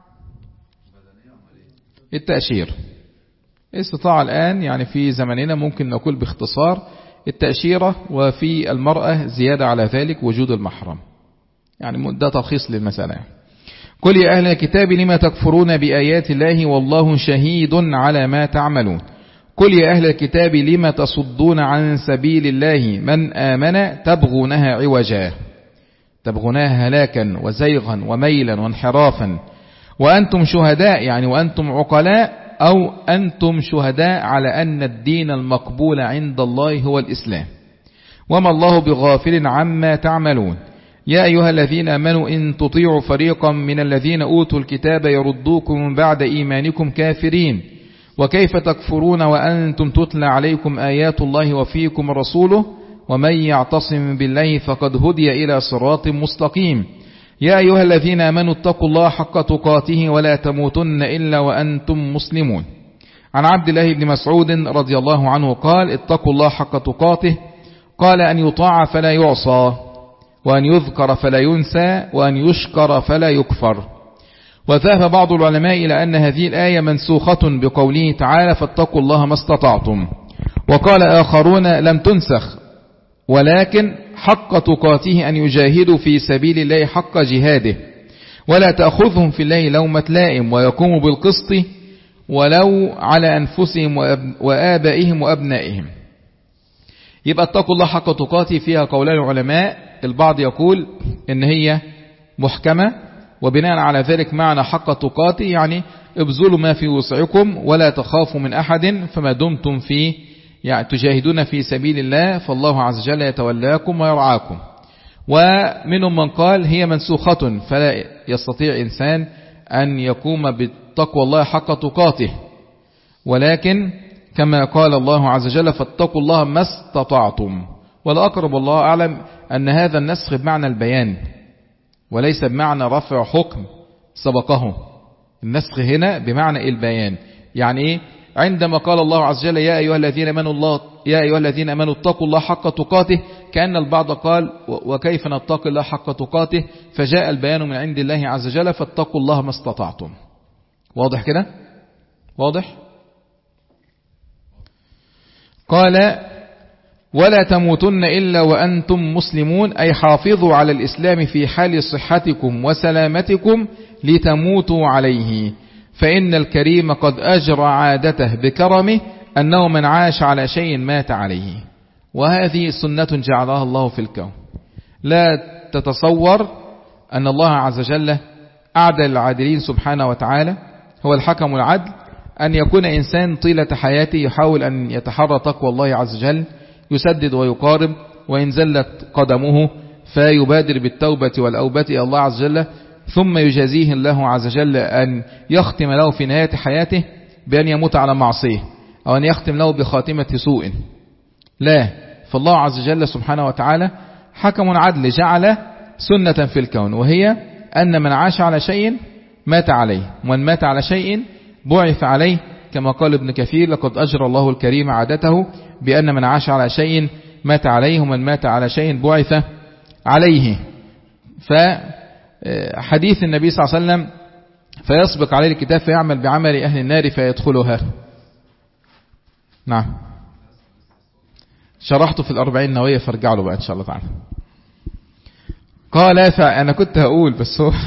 التأشير. الاستطاعة الآن يعني في زمننا ممكن نقول باختصار التأشيرة، وفي المرأة زيادة على ذلك وجود المحرم، يعني ده تلخيص للمسألة. قل يا أهل الكتاب لما تكفرون بآيات الله والله شهيد على ما تعملون. قل يا أهل الكتاب لما تصدون عن سبيل الله من آمن تبغونها عوجا، تبغونها هلاكا وزيغا وميلا وانحرافا، وأنتم شهداء يعني وأنتم عقلاء، أو أنتم شهداء على أن الدين المقبول عند الله هو الإسلام، وما الله بغافل عما تعملون. يا أيها الذين آمنوا إن تطيعوا فريقا من الذين أوتوا الكتاب يردوكم بعد إيمانكم كافرين، وكيف تكفرون وأنتم تتلى عليكم آيات الله وفيكم رسوله، ومن يعتصم بالله فقد هدي إلى صراط مستقيم. يا أيها الذين آمنوا اتقوا الله حق تقاته ولا تموتن إلا وأنتم مسلمون. عن عبد الله بن مسعود رضي الله عنه قال اتقوا الله حق تقاته، قال أن يطاع فلا يعصى، وأن يذكر فلا ينسى، وأن يشكر فلا يكفر. وذهب بعض العلماء إلى أن هذه الآية منسوخة بقوله تعالى فاتقوا الله ما استطعتم، وقال آخرون لم تنسخ، ولكن حق تقاته أن يجاهدوا في سبيل الله حق جهاده، ولا تأخذهم في الله لومة لائم، ويقوموا بالقسط ولو على أنفسهم وآبائهم وأبنائهم. يبقى اتقوا الله حق تقاته فيها قولان العلماء، البعض يقول إن هي محكمة، وبناء على ذلك معنى حق تقاته يعني ابذلوا ما في وسعكم ولا تخافوا من أحد فما دمتم في يعني تجاهدون في سبيل الله فالله عز وجل يتولاكم ويرعاكم. ومنهم من قال هي منسوخة فلا يستطيع إنسان أن يقوم بالتقوى الله حق تقاته، ولكن كما قال الله عز وجل فاتقوا الله ما استطعتم. والأقرب الله أعلم أن هذا النسخ بمعنى البيان وليس بمعنى رفع حكم سبقه. النسخ هنا بمعنى البيان. يعني إيه؟ عندما قال الله عز وجل يا أيها الذين آمنوا الله يا أيها الذين آمنوا اتقوا الله حق تقاته، كأن البعض قال وكيف نتقي الله حق تقاته، فجاء البيان من عند الله عز وجل فاتقوا الله ما استطعتم. واضح كده؟ واضح؟ قال ولا تموتن إلا وأنتم مسلمون، أي حافظوا على الإسلام في حال صحتكم وسلامتكم لتموتوا عليه، فإن الكريم قد أجرى عادته بكرمه أنه من عاش على شيء مات عليه. وهذه سنة جعلها الله في الكون. لا تتصور أن الله عز وجل أعدل العادلين سبحانه وتعالى، هو الحكم العدل، أن يكون إنسان طيلة حياته يحاول أن يتحرى تقوى الله عز وجل، يسدد ويقارب، وإن زلت قدمه فيبادر بالتوبة والأوبة إلى الله عز وجل، ثم يجازيه الله عز وجل أن يختم له في نهاية حياته بأن يموت على معصية أو أن يختم له بخاتمة سوء. لا، فالله عز وجل سبحانه وتعالى حكم عدل جعل سنة في الكون، وهي أن من عاش على شيء مات عليه، ومن مات على شيء بعث عليه، كما قال ابن كثير لقد أجرى الله الكريم عادته بأن من عاش على شيء مات عليه، ومن مات على شيء بعث عليه. فحديث النبي صلى الله عليه وسلم فيسبق عليه الكتاب فيعمل بعمل أهل النار فيدخلها. نعم، شرحته في الأربعين نووية فارجع له بقى إن شاء الله تعالى. قال فأنا كنت هقول بس هو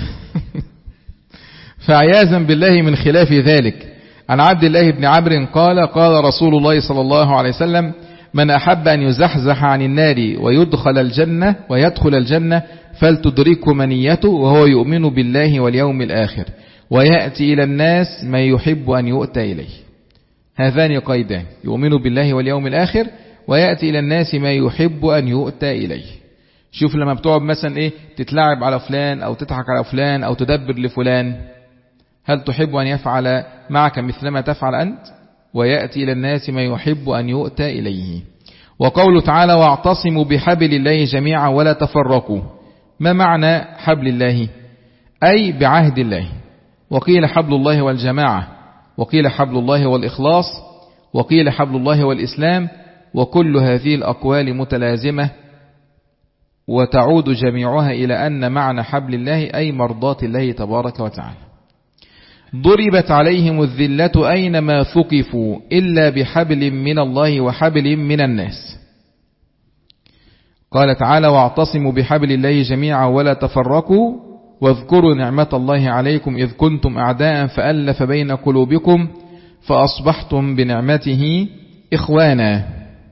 فعياذا بالله من خلاف ذلك. عن عبد الله بن عمرو قال قال رسول الله صلى الله عليه وسلم من أحب أن يزحزح عن النار ويدخل الجنة ويدخل الجنة فلتدركه منيته وهو يؤمن بالله واليوم الآخر ويأتي إلى الناس ما يحب أن يؤتى إليه. هذان قيدان، يؤمن بالله واليوم الآخر ويأتي إلى الناس ما يحب أن يؤتى إليه. شوف لما بتقعد مثلا إيه تتلاعب على فلان أو تضحك على فلان أو تدبر لفلان، هل تحب أن يفعل معك مثلما تفعل أنت؟ ويأتي إلى الناس ما يحب أن يؤتى إليه. وقوله تعالى واعتصموا بحبل الله جميعا ولا تفرقوا. ما معنى حبل الله؟ أي بعهد الله. وقيل حبل الله والجماعة، وقيل حبل الله والإخلاص، وقيل حبل الله والإسلام، وكل هذه الأقوال متلازمة وتعود جميعها إلى أن معنى حبل الله أي مرضات الله تبارك وتعالى. ضربت عليهم الذلة أينما ثقفوا إلا بحبل من الله وحبل من الناس. قال تعالى واعتصموا بحبل الله جميعا ولا تفرقوا واذكروا نعمة الله عليكم إذ كنتم أعداء فألف بين قلوبكم فأصبحتم بنعمته إخوانا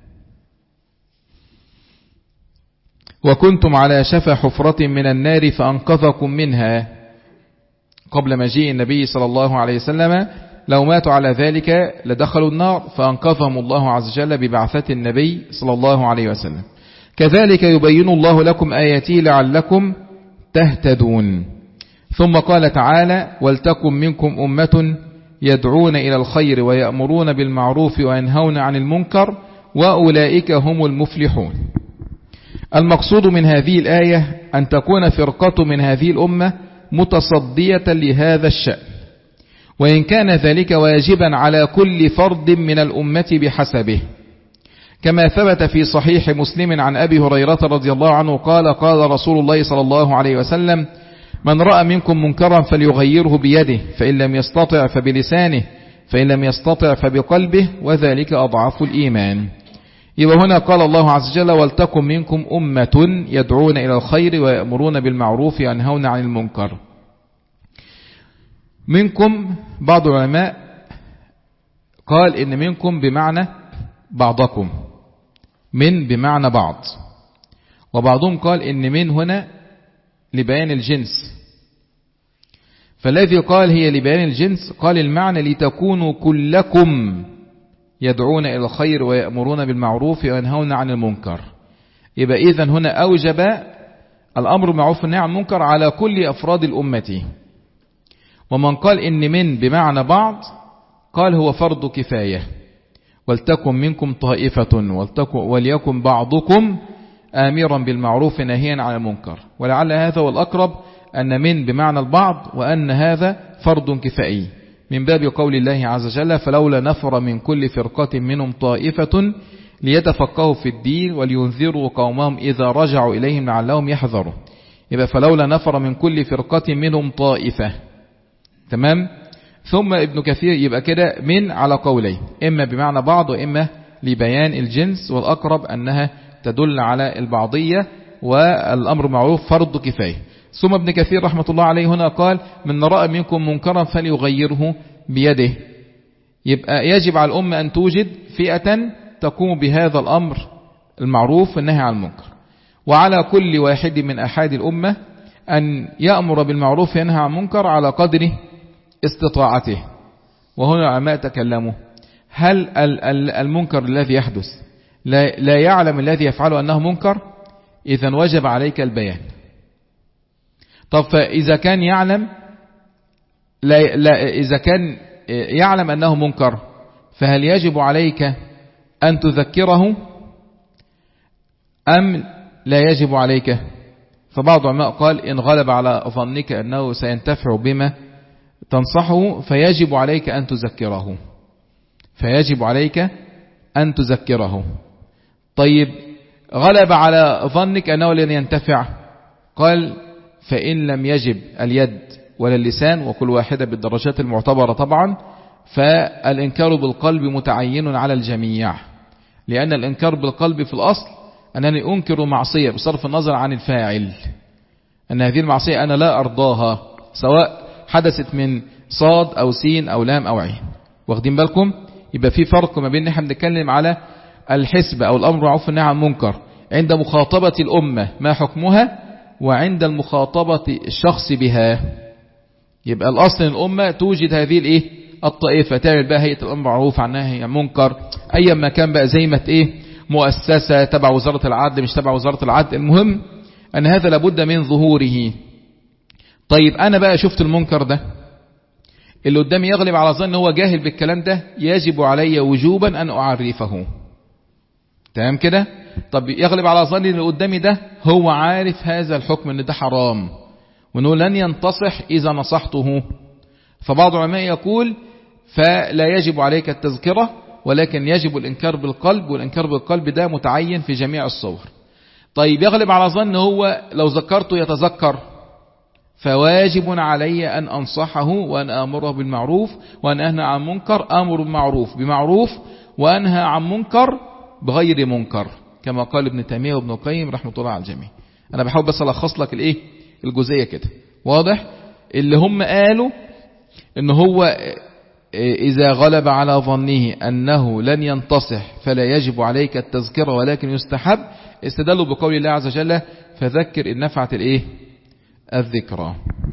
وكنتم على شفا حفرة من النار فأنقذكم منها. قبل مجيء النبي صلى الله عليه وسلم لو ماتوا على ذلك لدخلوا النار، فأنقذهم الله عز وجل ببعثة النبي صلى الله عليه وسلم. كذلك يبين الله لكم آياته لعلكم تهتدون. ثم قال تعالى ولتكن منكم أمة يدعون إلى الخير ويأمرون بالمعروف وينهون عن المنكر وأولئك هم المفلحون. المقصود من هذه الآية أن تكون فرقة من هذه الأمة متصدية لهذا الشأن، وإن كان ذلك واجبا على كل فرد من الأمة بحسبه، كما ثبت في صحيح مسلم عن أبي هريرة رضي الله عنه قال قال رسول الله صلى الله عليه وسلم من رأى منكم منكرا فليغيره بيده فإن لم يستطع فبلسانه فإن لم يستطع فبقلبه وذلك أضعف الإيمان. يبقى هنا قال الله عز وجل ولتكن منكم أمة يدعون إلى الخير ويأمرون بالمعروف وينهون عن المنكر. منكم بعض العلماء قال إن منكم بمعنى بعضكم، من بمعنى بعض. وبعضهم قال إن من هنا لبيان الجنس، فالذي قال هي لبيان الجنس قال المعنى لتكونوا كلكم يدعون إلى الخير ويأمرون بالمعروف وينهون عن المنكر. يبقى إذن هنا أوجب الأمر بالمعروف والنهي عن المنكر على كل أفراد الأمة. ومن قال إن من بمعنى بعض قال هو فرض كفاية، ولتكن منكم طائفة وليكن بعضكم آمرا بالمعروف ناهيا عن المنكر. ولعل هذا هو الأقرب، أن من بمعنى البعض وأن هذا فرض كفائي، من باب قول الله عز وجل فلولا نفر من كل فرقة منهم طائفة ليتفقهوا في الدين ولينذروا قومهم إذا رجعوا إليهم لعلهم يحذروا. يبقى فلولا نفر من كل فرقة منهم طائفة. تمام. ثم ابن كثير يبقى كده من على قولين، إما بمعنى بعض وإما لبيان الجنس، والأقرب أنها تدل على البعضية والأمر معروف فرض كفاية. ثم ابن كثير رحمة الله عليه هنا قال من رأى منكم منكرا فليغيره بيده. يبقى يجب على الأمة أن توجد فئة تقوم بهذا الأمر المعروف والنهي عن المنكر، وعلى كل واحد من أحد الأمة أن يأمر بالمعروف وينهى عن المنكر على قدر استطاعته. وهنا العلماء تكلموا هل المنكر الذي يحدث لا, لا يعلم الذي يفعله أنه منكر؟ إذن وجب عليك البيان. طب فإذا كان يعلم لا لا إذا كان يعلم أنه منكر فهل يجب عليك أن تذكره أم لا يجب عليك؟ فبعض العلماء قال إن غلب على ظنك أنه سينتفع بما تنصحه فيجب عليك أن تذكره فيجب عليك أن تذكره. طيب غلب على ظنك أنه لن ينتفع، قال فإن لم يجب اليد ولا اللسان، وكل واحدة بالدرجات المعتبرة طبعا، فالإنكار بالقلب متعين على الجميع، لأن الإنكار بالقلب في الأصل أنني أنكر معصية بصرف النظر عن الفاعل، أن هذه المعصية أنا لا أرضاها سواء حدثت من صاد أو سين أو لام أو عين. واخدين بالكم؟ يبقى في فرق ما بين نحن بنتكلم على الحسبة أو الأمر معروف والنهي عن المنكر عند مخاطبة الأمة ما حكمها، وعند المخاطبة الشخص بها. يبقى الأصل الأمة توجد هذه الإيه الطائفة تعمل بقى هيئة الأمر معروف عن النهي عن المنكر أي ما كان بقى، زي ما إيه مؤسسة تبع وزارة العدل مش تبع وزارة العدل، المهم أن هذا لابد من ظهوره. طيب أنا بقى شفت المنكر ده، اللي قدامي يغلب على ظن هو جاهل بالكلام ده، يجب علي وجوبا أن أعرفه. تمام كده؟ طب يغلب على ظن اللي قدامي ده هو عارف هذا الحكم ان ده حرام وانه لن ينتصح اذا نصحته. فبعض العلماء يقول فلا يجب عليك التذكرة، ولكن يجب الانكار بالقلب، والانكار بالقلب ده متعين في جميع الصور. طيب يغلب على ظن هو لو ذكرته يتذكر، فواجب علي أن أنصحه وأن أمره بالمعروف وأن أنهى عن منكر. أمر بالمعروف بمعروف وأنهى عن منكر بغير منكر، كما قال ابن تيمية وابن القيم رحمة الله على الجميع. أنا بحاول بس ألخص لك الإيه الجزئية كده واضح. اللي هم قالوا إن هو إذا غلب على ظنه أنه لن ينتصح فلا يجب عليك التذكرة ولكن يستحب، استدلوا بقول الله عز وجل فذكر إن نفعت الإيه الذكرى.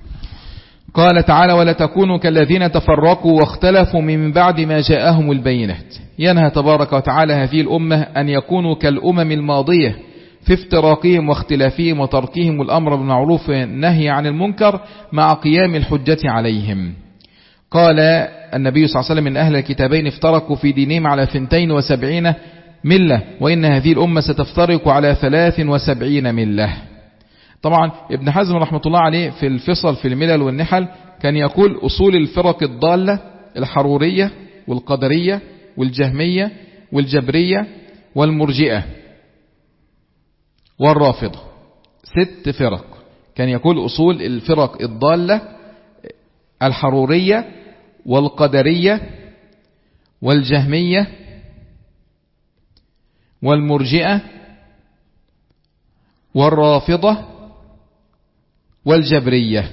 قال تعالى ولا تكونوا كالذين تفرقوا واختلفوا من بعد ما جاءهم البينات. ينهى تبارك وتعالى هذه الأمة أن يكونوا كالأمم الماضية في افتراقهم واختلافهم وتركهم الأمر بالمعروف والنهي عن المنكر مع قيام الحجة عليهم. قال النبي صلى الله عليه وسلم إن أهل الكتابين افترقوا في دينهم على ثنتين وسبعين ملة، وإن هذه الأمة ستفترق على ثلاث وسبعين ملة. طبعا ابن حزم رحمة الله عليه في الفصل في الملل والنحل كان يقول أصول الفرق الضالة الحرورية والقدرية والجهمية والجبرية والمرجئة والرافضة، ست فرق. كان يقول أصول الفرق الضالة الحرورية والقدرية والجهمية والمرجئة والرافضة والجبرية.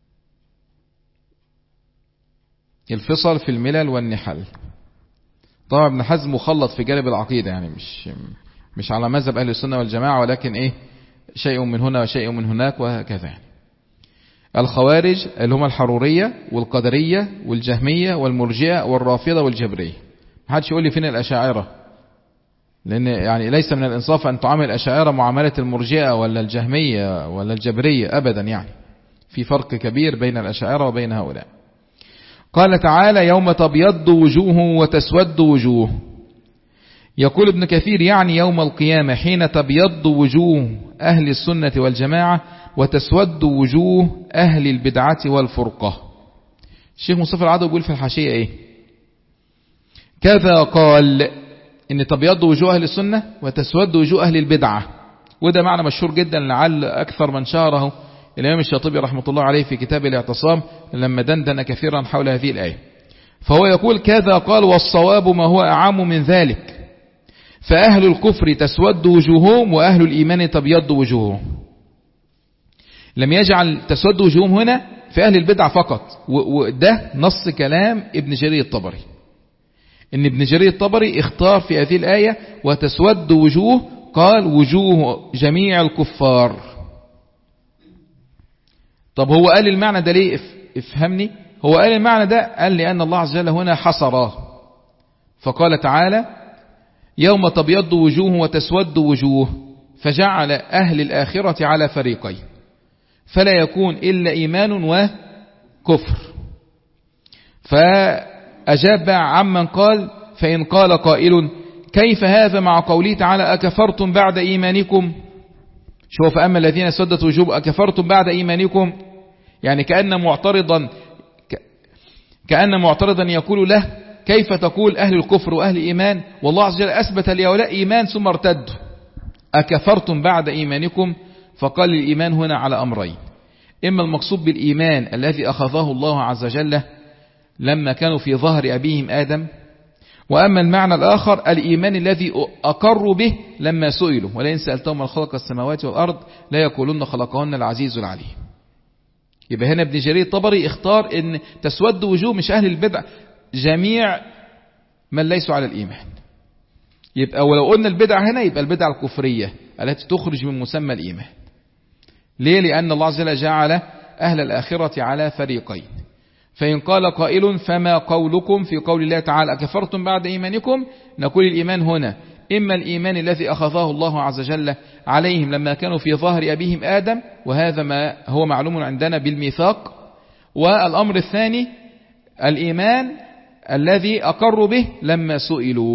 الفصل في الملل والنحل. طبعا ابن حزم مخلط في جانب العقيدة، يعني مش مش على مذهب أهل السنة والجماعة، ولكن إيه شيء من هنا وشيء من هناك وهكذا. يعني الخوارج اللي هم الحرورية والقدرية والجهمية والمرجئة والرافضة والجبرية. محدش يقول لي فين الأشاعرة، لأن يعني ليس من الإنصاف أن تعامل الأشاعرة معاملة المرجئة ولا الجهمية ولا الجبرية أبدا، يعني في فرق كبير بين الأشاعرة وبين هؤلاء. قال تعالى يوم تبيض وجوه وتسود وجوه. يقول ابن كثير يعني يوم القيامة حين تبيض وجوه أهل السنة والجماعة وتسود وجوه أهل البدعة والفرقة. الشيخ مصطفى العدوي بيقول في الحاشية إيه؟ كذا قال إن تبيض وجوه أهل السنة وتسود وجوه أهل البدعة، وده معنى مشهور جدا لعل أكثر من شهره الإمام الشاطبي رحمة الله عليه في كتاب الاعتصام لما دندن كثيرا حول هذه الآية. فهو يقول كذا قال والصواب ما هو أعم من ذلك، فأهل الكفر تسود وجوههم وأهل الإيمان تبيض وجوههم. لم يجعل تسود وجوههم هنا في أهل البدع فقط، وده نص كلام ابن جرير الطبري، إن ابن جرير الطبري اختار في هذه الآية وتسود وجوه، قال وجوه جميع الكفار. طب هو قال المعنى ده ليه؟ افهمني. هو قال المعنى ده قال لأن الله عز وجل هنا حصره، فقال تعالى يوم تبيض وجوه وتسود وجوه، فجعل أهل الآخرة على فريقين، فلا يكون إلا إيمان وكفر. فأجاب عمن قال فإن قال قائل كيف هذا مع قوله تعالى أكفرتم بعد إيمانكم؟ شوف فأما الذين سدت وجوه أكفرتم بعد إيمانكم، يعني كأن معترضا كأن معترضا يقول له كيف تقول أهل الكفر وأهل الإيمان والله عز وجل أثبت لهؤلاء إيمان ثم ارتدوا، أكفرتم بعد إيمانكم؟ فقال الإيمان هنا على أمرين، إما المقصود بالإيمان الذي أخذه الله عز وجل لما كانوا في ظهر أبيهم آدم، وأما المعنى الآخر الإيمان الذي أقروا به لما سئلوا ولئن سألتهم من خلق السماوات والأرض لا يقولون خلقهن العزيز العليم. يبقى هنا ابن جرير الطبري اختار ان تسود وجوه مش أهل البدع، جميع من ليسوا على الإيمان. يبقى ولو قلنا البدع هنا يبقى البدع الكفرية التي تخرج من مسمى الإيمان. ليه؟ لأن الله عز وجل جعل أهل الآخرة على فريقين. فإن قال قائل فما قولكم في قول الله تعالى أكفرتم بعد إيمانكم؟ نقول الإيمان هنا إما الإيمان الذي أخذه الله عز وجل عليهم لما كانوا في ظهر أبيهم آدم، وهذا ما هو معلوم عندنا بالميثاق، والأمر الثاني الإيمان الذي أقروا به لما سئلوا.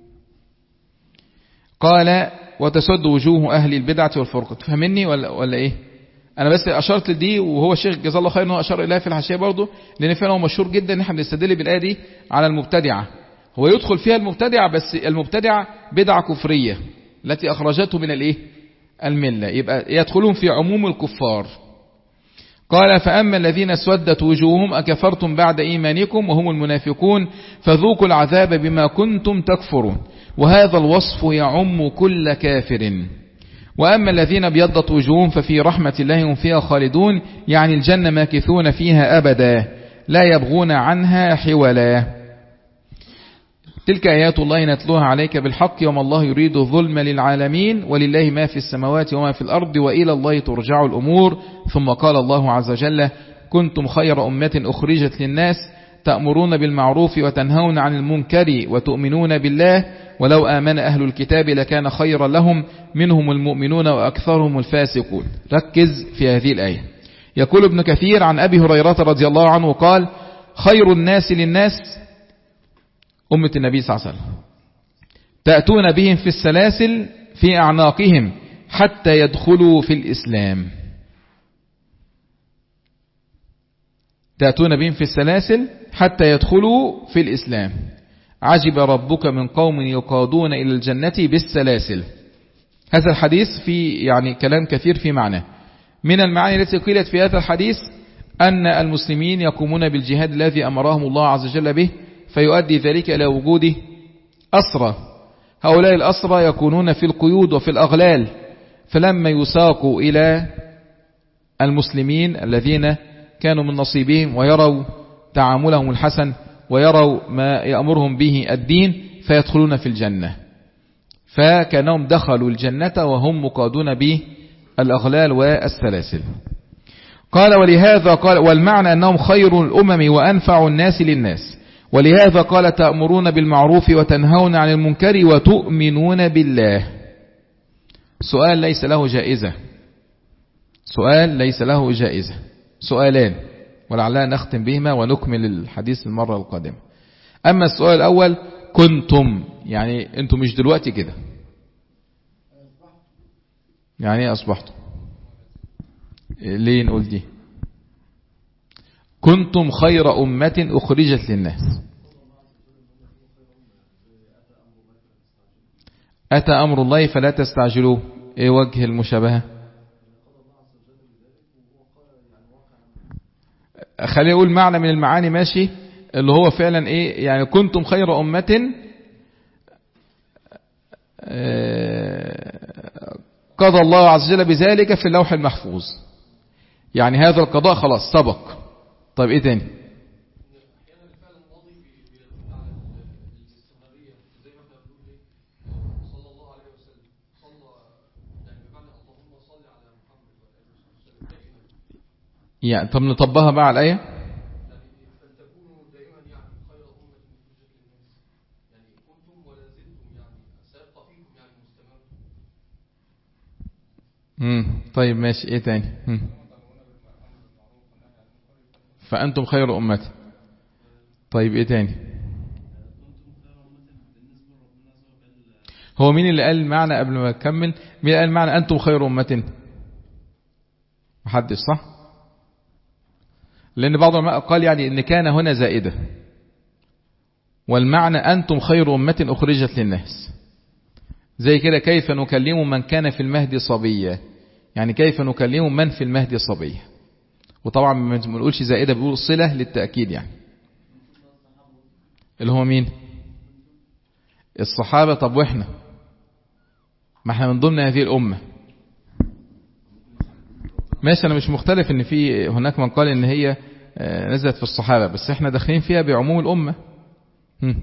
قال وتسد وجوه أهل البدعة والفرقة. تفهمني ولا, ولا إيه؟ أنا بس أشرت لدي، وهو الشيخ جزاه الله خير أنه أشار إليها في الحاشية برضه، لأن فعلا هو مشهور جدا إن احنا بنستدل بالآية دي على المبتدعة. هو يدخل فيها المبتدعة، بس المبتدعة بدعة كفرية التي أخرجته من الإيه؟ الملة، يبقى يدخلون في عموم الكفار. قال فأما الذين اسودت وجوههم أكفرتم بعد إيمانكم وهم المنافقون فذوقوا العذاب بما كنتم تكفرون، وهذا الوصف يعم كل كافر. وأما الذين ابيضت وجوههم ففي رحمة الله هم فيها خالدون، يعني الجنة ماكثون فيها أبدا لا يبغون عنها حولا. تلك آيات الله نتلوها عليك بالحق وما الله يريد ظلم للعالمين ولله ما في السماوات وما في الأرض وإلى الله ترجع الأمور. ثم قال الله عز وجل كنتم خير أمة أخرجت للناس تأمرون بالمعروف وتنهون عن المنكر وتؤمنون بالله ولو آمن أهل الكتاب لكان خيرا لهم منهم المؤمنون وأكثرهم الفاسقون. ركز في هذه الآية. يقول ابن كثير عن أبي هريرة رضي الله عنه قال خير الناس للناس أمة النبي صلى الله عليه وسلم تأتون بهم في السلاسل في أعناقهم حتى يدخلوا في الإسلام. تأتون بهم في السلاسل حتى يدخلوا في الإسلام. عجب ربك من قوم يقادون إلى الجنة بالسلاسل. هذا الحديث في يعني كلام كثير في معنى. من المعاني التي قيلت في هذا الحديث أن المسلمين يقومون بالجهاد الذي أمرهم الله عز وجل به، فيؤدي ذلك إلى وجود أسرى. هؤلاء الأسرى يكونون في القيود وفي الأغلال، فلما يساقوا إلى المسلمين الذين كانوا من نصيبهم ويروا تعاملهم الحسن ويروا ما يأمرهم به الدين، فيدخلون في الجنة، فكانهم دخلوا الجنة وهم مقادون بالأغلال والسلاسل. قال ولهذا قال والمعنى أنهم خير الأمم وأنفع الناس للناس، ولهذا قال تأمرون بالمعروف وتنهون عن المنكر وتؤمنون بالله. سؤال ليس له جائزة، سؤال ليس له جائزة، سؤالان ولعلنا نختم بهما ونكمل الحديث المرة القادمة. أما السؤال الأول كنتم، يعني أنتم مش دلوقتي كده، يعني ايه أصبحتم؟ ليه نقول دي؟ كنتم خير أمة أخرجت للناس. أتى أمر الله فلا تستعجلوه، ايه وجه المشابهة؟ خليني أقول معنى من المعاني ماشي، اللي هو فعلا ايه يعني كنتم خير أمة قضى الله عز وجل بذلك في اللوح المحفوظ، يعني هذا القضاء خلاص سبق. طيب ايه تاني؟ يعني طب نطبقها بقى على الآية. امم طيب ماشي، ايه تاني؟ مم. فأنتم خير أمة. طيب ايه تاني؟ هو مين اللي قال معنى قبل ما اكمل؟ مين اللي قال معنى أنتم خير أمة؟ محدش صح؟ لأن بعض العلماء قال يعني إن كان هنا زائدة، والمعنى أنتم خير أمة أخرجت للناس. زي كده كيف نكلم من كان في المهد صبيا، يعني كيف نكلم من في المهد صبيا. وطبعا ما بنقولش زائدة، بيقول صلة للتأكيد، يعني اللي هو مين؟ الصحابة. طب وإحنا ما احنا من ضمن هذه الأمة. ماشي، أنا مش مختلف إن في هناك من قال إن هي نزلت في الصحابة، بس احنا داخلين فيها بعموم الأمة. هم.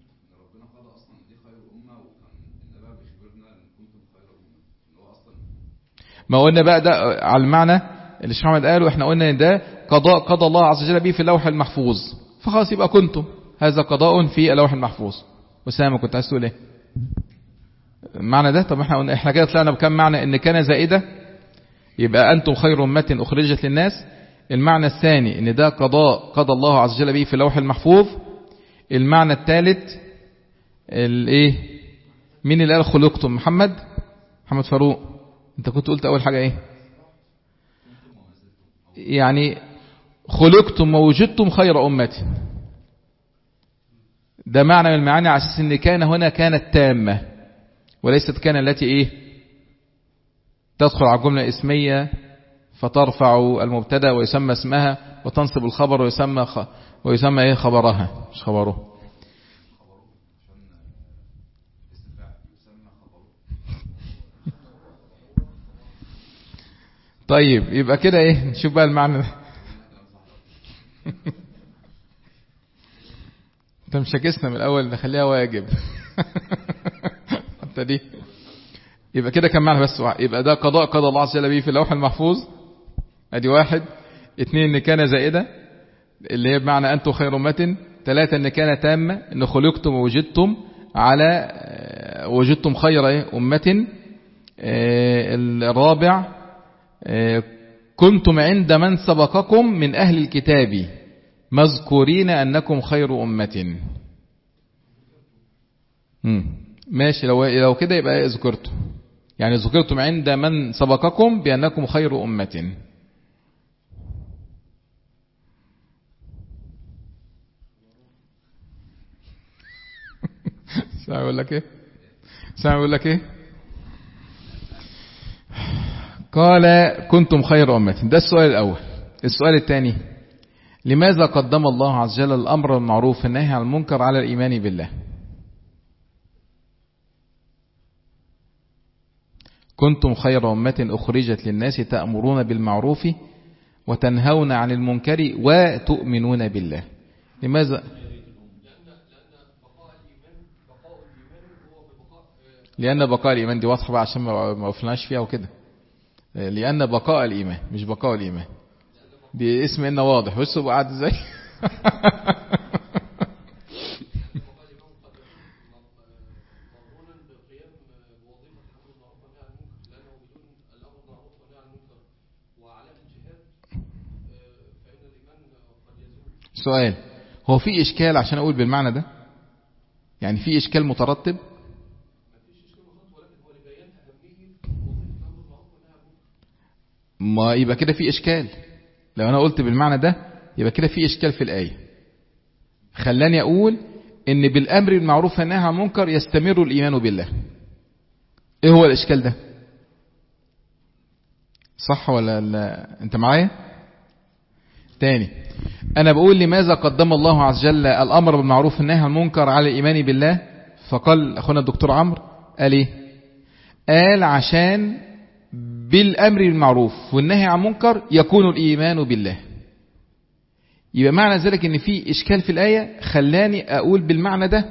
ما قلنا بقى ده على المعنى اللي الشيخ محمد قاله، احنا قلنا ان ده قضاء قضى الله عز وجل به في اللوح المحفوظ، فخلاص يبقى كنتم، هذا قضاء في اللوح المحفوظ. وسامة كنت عايز تقول ايه المعنى ده؟ طب احنا قلنا احنا كده طلعنا بكم معنى؟ ان كان زائدة يبقى انتم خير أمة اخرجت للناس. المعنى الثاني ان ده قضاء قضى الله عز وجل به في اللوح المحفوظ. المعنى الثالث الايه؟ مين اللي قال خلقتم؟ محمد محمد فاروق. انت كنت قلت اول حاجة ايه؟ يعني خلقتم ووجدتم خير أمة. ده معنى من المعاني على أساس ان كان هنا كانت تامة، وليست كان التي ايه تدخل على الجملة اسمية فترفع المبتدا ويسمى اسمها، وتنصب الخبر ويسمى خ... ويسمى ايه خبرها مش خبره. طيب يبقى كده ايه، نشوف بقى المعنى ده. انت مشاكسنا من الاول، نخليها واجب. انت دي يبقى كده كم معنى بس؟ يبقى ده قضاء قضى الله عز وجل به في اللوح المحفوظ، ادي واحد. اتنين ان كان زائدة اللي هي بمعنى انتم خير أمة. ثلاثة ان كان تامة ان خلقتم ووجدتم على وجدتم خير أمة. الرابع كنتم عند من سبقكم من أهل الكتاب مذكورين أنكم خير أمة. ماشي، لو لو كده يبقى ذكرتم، يعني ذكرتم عند من سبقكم بأنكم خير أمة. سامع يقول لك ايه؟ سامع يقول لك ايه؟ قال كنتم خير أمة. ده السؤال الأول. السؤال الثاني لماذا قدم الله عز وجل الأمر المعروف والنهي عن المنكر على الإيمان بالله؟ كنتم خير أمة أخرجت للناس تأمرون بالمعروف وتنهون عن المنكر وتؤمنون بالله. لماذا؟ لأن بقاء الإيمان دي واضحة بقى عشان ما وفلناش فيها وكده. لأن بقاء الإيمان مش بقاء الإيمان، دي اسم إن واضح. بصوا بقى قاعد ازاي. سؤال، هو في إشكال عشان أقول بالمعنى ده؟ يعني في إشكال مترتب؟ ما يبقى كده في إشكال. لو أنا قلت بالمعنى ده يبقى كده في إشكال في الآية. خلاني أقول إن بالأمر المعروف والنهي عن المنكر يستمر الإيمان بالله. إيه هو الإشكال ده؟ صح ولا لا؟ أنت معايا؟ تاني، أنا بقول لماذا قدم الله عز وجل الأمر بالمعروف والنهي عن المنكر على الإيمان بالله؟ فقال أخونا الدكتور عمرو قال إيه؟ قال عشان بالأمر بالمعروف والنهي عن المنكر يكون الإيمان بالله. يبقى معنى ذلك إن في إشكال في الآية، خلاني أقول بالمعنى ده.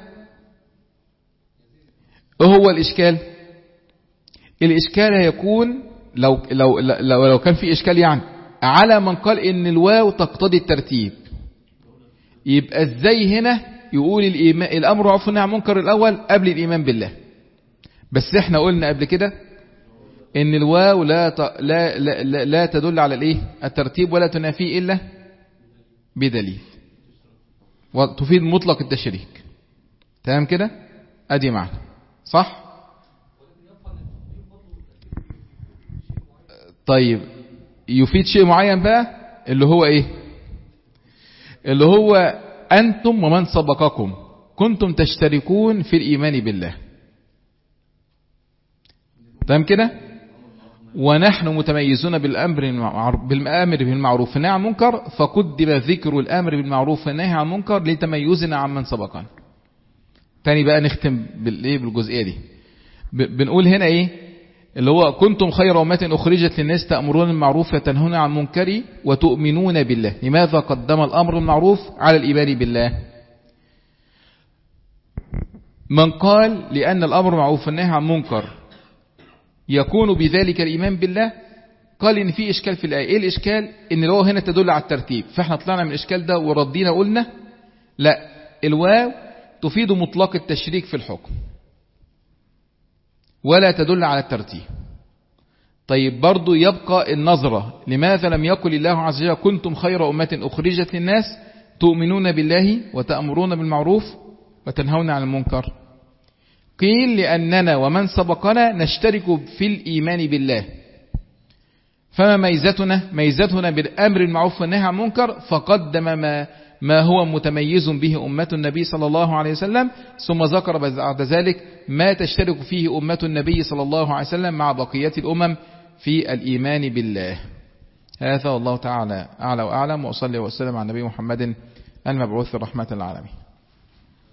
إيه هو الإشكال؟ الإشكال هيكون لو لو لو لو كان في إشكال يعني على من قال إن الواو تقتضي الترتيب. يبقى إزاي هنا يقول الإيمان الأمر معروف والنهي عن المنكر الأول قبل الإيمان بالله؟ بس إحنا قلنا قبل كده إن الواو لا لا لا, لا, لا تدل على الإيه؟ الترتيب ولا تنافيه إلا بدليل، وتفيد مطلق التشريك. تمام كده؟ أدي معنى صح؟ طيب يفيد شيء معين بقى اللي هو إيه؟ اللي هو أنتم ومن سبقكم كنتم تشتركون في الإيمان بالله. تمام كده؟ ونحن متميزون بالأمر بالأمر بالمعروف والنهي عن المنكر، فقدم ذكر الأمر بالمعروف والنهي عن المنكر لتميزنا عن من سبقنا. تاني بقى نختم بالايه بالجزئيه دي. بنقول هنا ايه اللي هو كنتم خير أمة أخرجت للناس تأمرون بالمعروف وتنهون عن المنكر وتؤمنون بالله. لماذا قدم الأمر بالمعروف على الإيمان بالله؟ من قال لأن الأمر بالمعروف والنهي عن المنكر يكون بذلك الإيمان بالله، قال إن في إشكال في الآية. إيه الإشكال؟ إن الواو هنا تدل على الترتيب، فإحنا طلعنا من الإشكال ده وردينا قلنا لا، الواو تفيد مطلق التشريك في الحكم ولا تدل على الترتيب. طيب برضو يبقى النظرة، لماذا لم يقل الله عز وجل كنتم خير أمة أخرجت للناس تؤمنون بالله وتأمرون بالمعروف وتنهون عن المنكر؟ قيل لأننا ومن سبقنا نشترك في الإيمان بالله، فما ميزتنا؟ ميزتنا بالأمر المعروف والنهي عن المنكر، فقدم ما ما هو متميز به أمة النبي صلى الله عليه وسلم، ثم ذكر بعد ذلك ما تشترك فيه أمة النبي صلى الله عليه وسلم مع بقية الأمم في الإيمان بالله. هذا والله تعالى أعلى وأعلم، وأصلي وأسلم على النبي محمد المبعوث رحمة العالمين.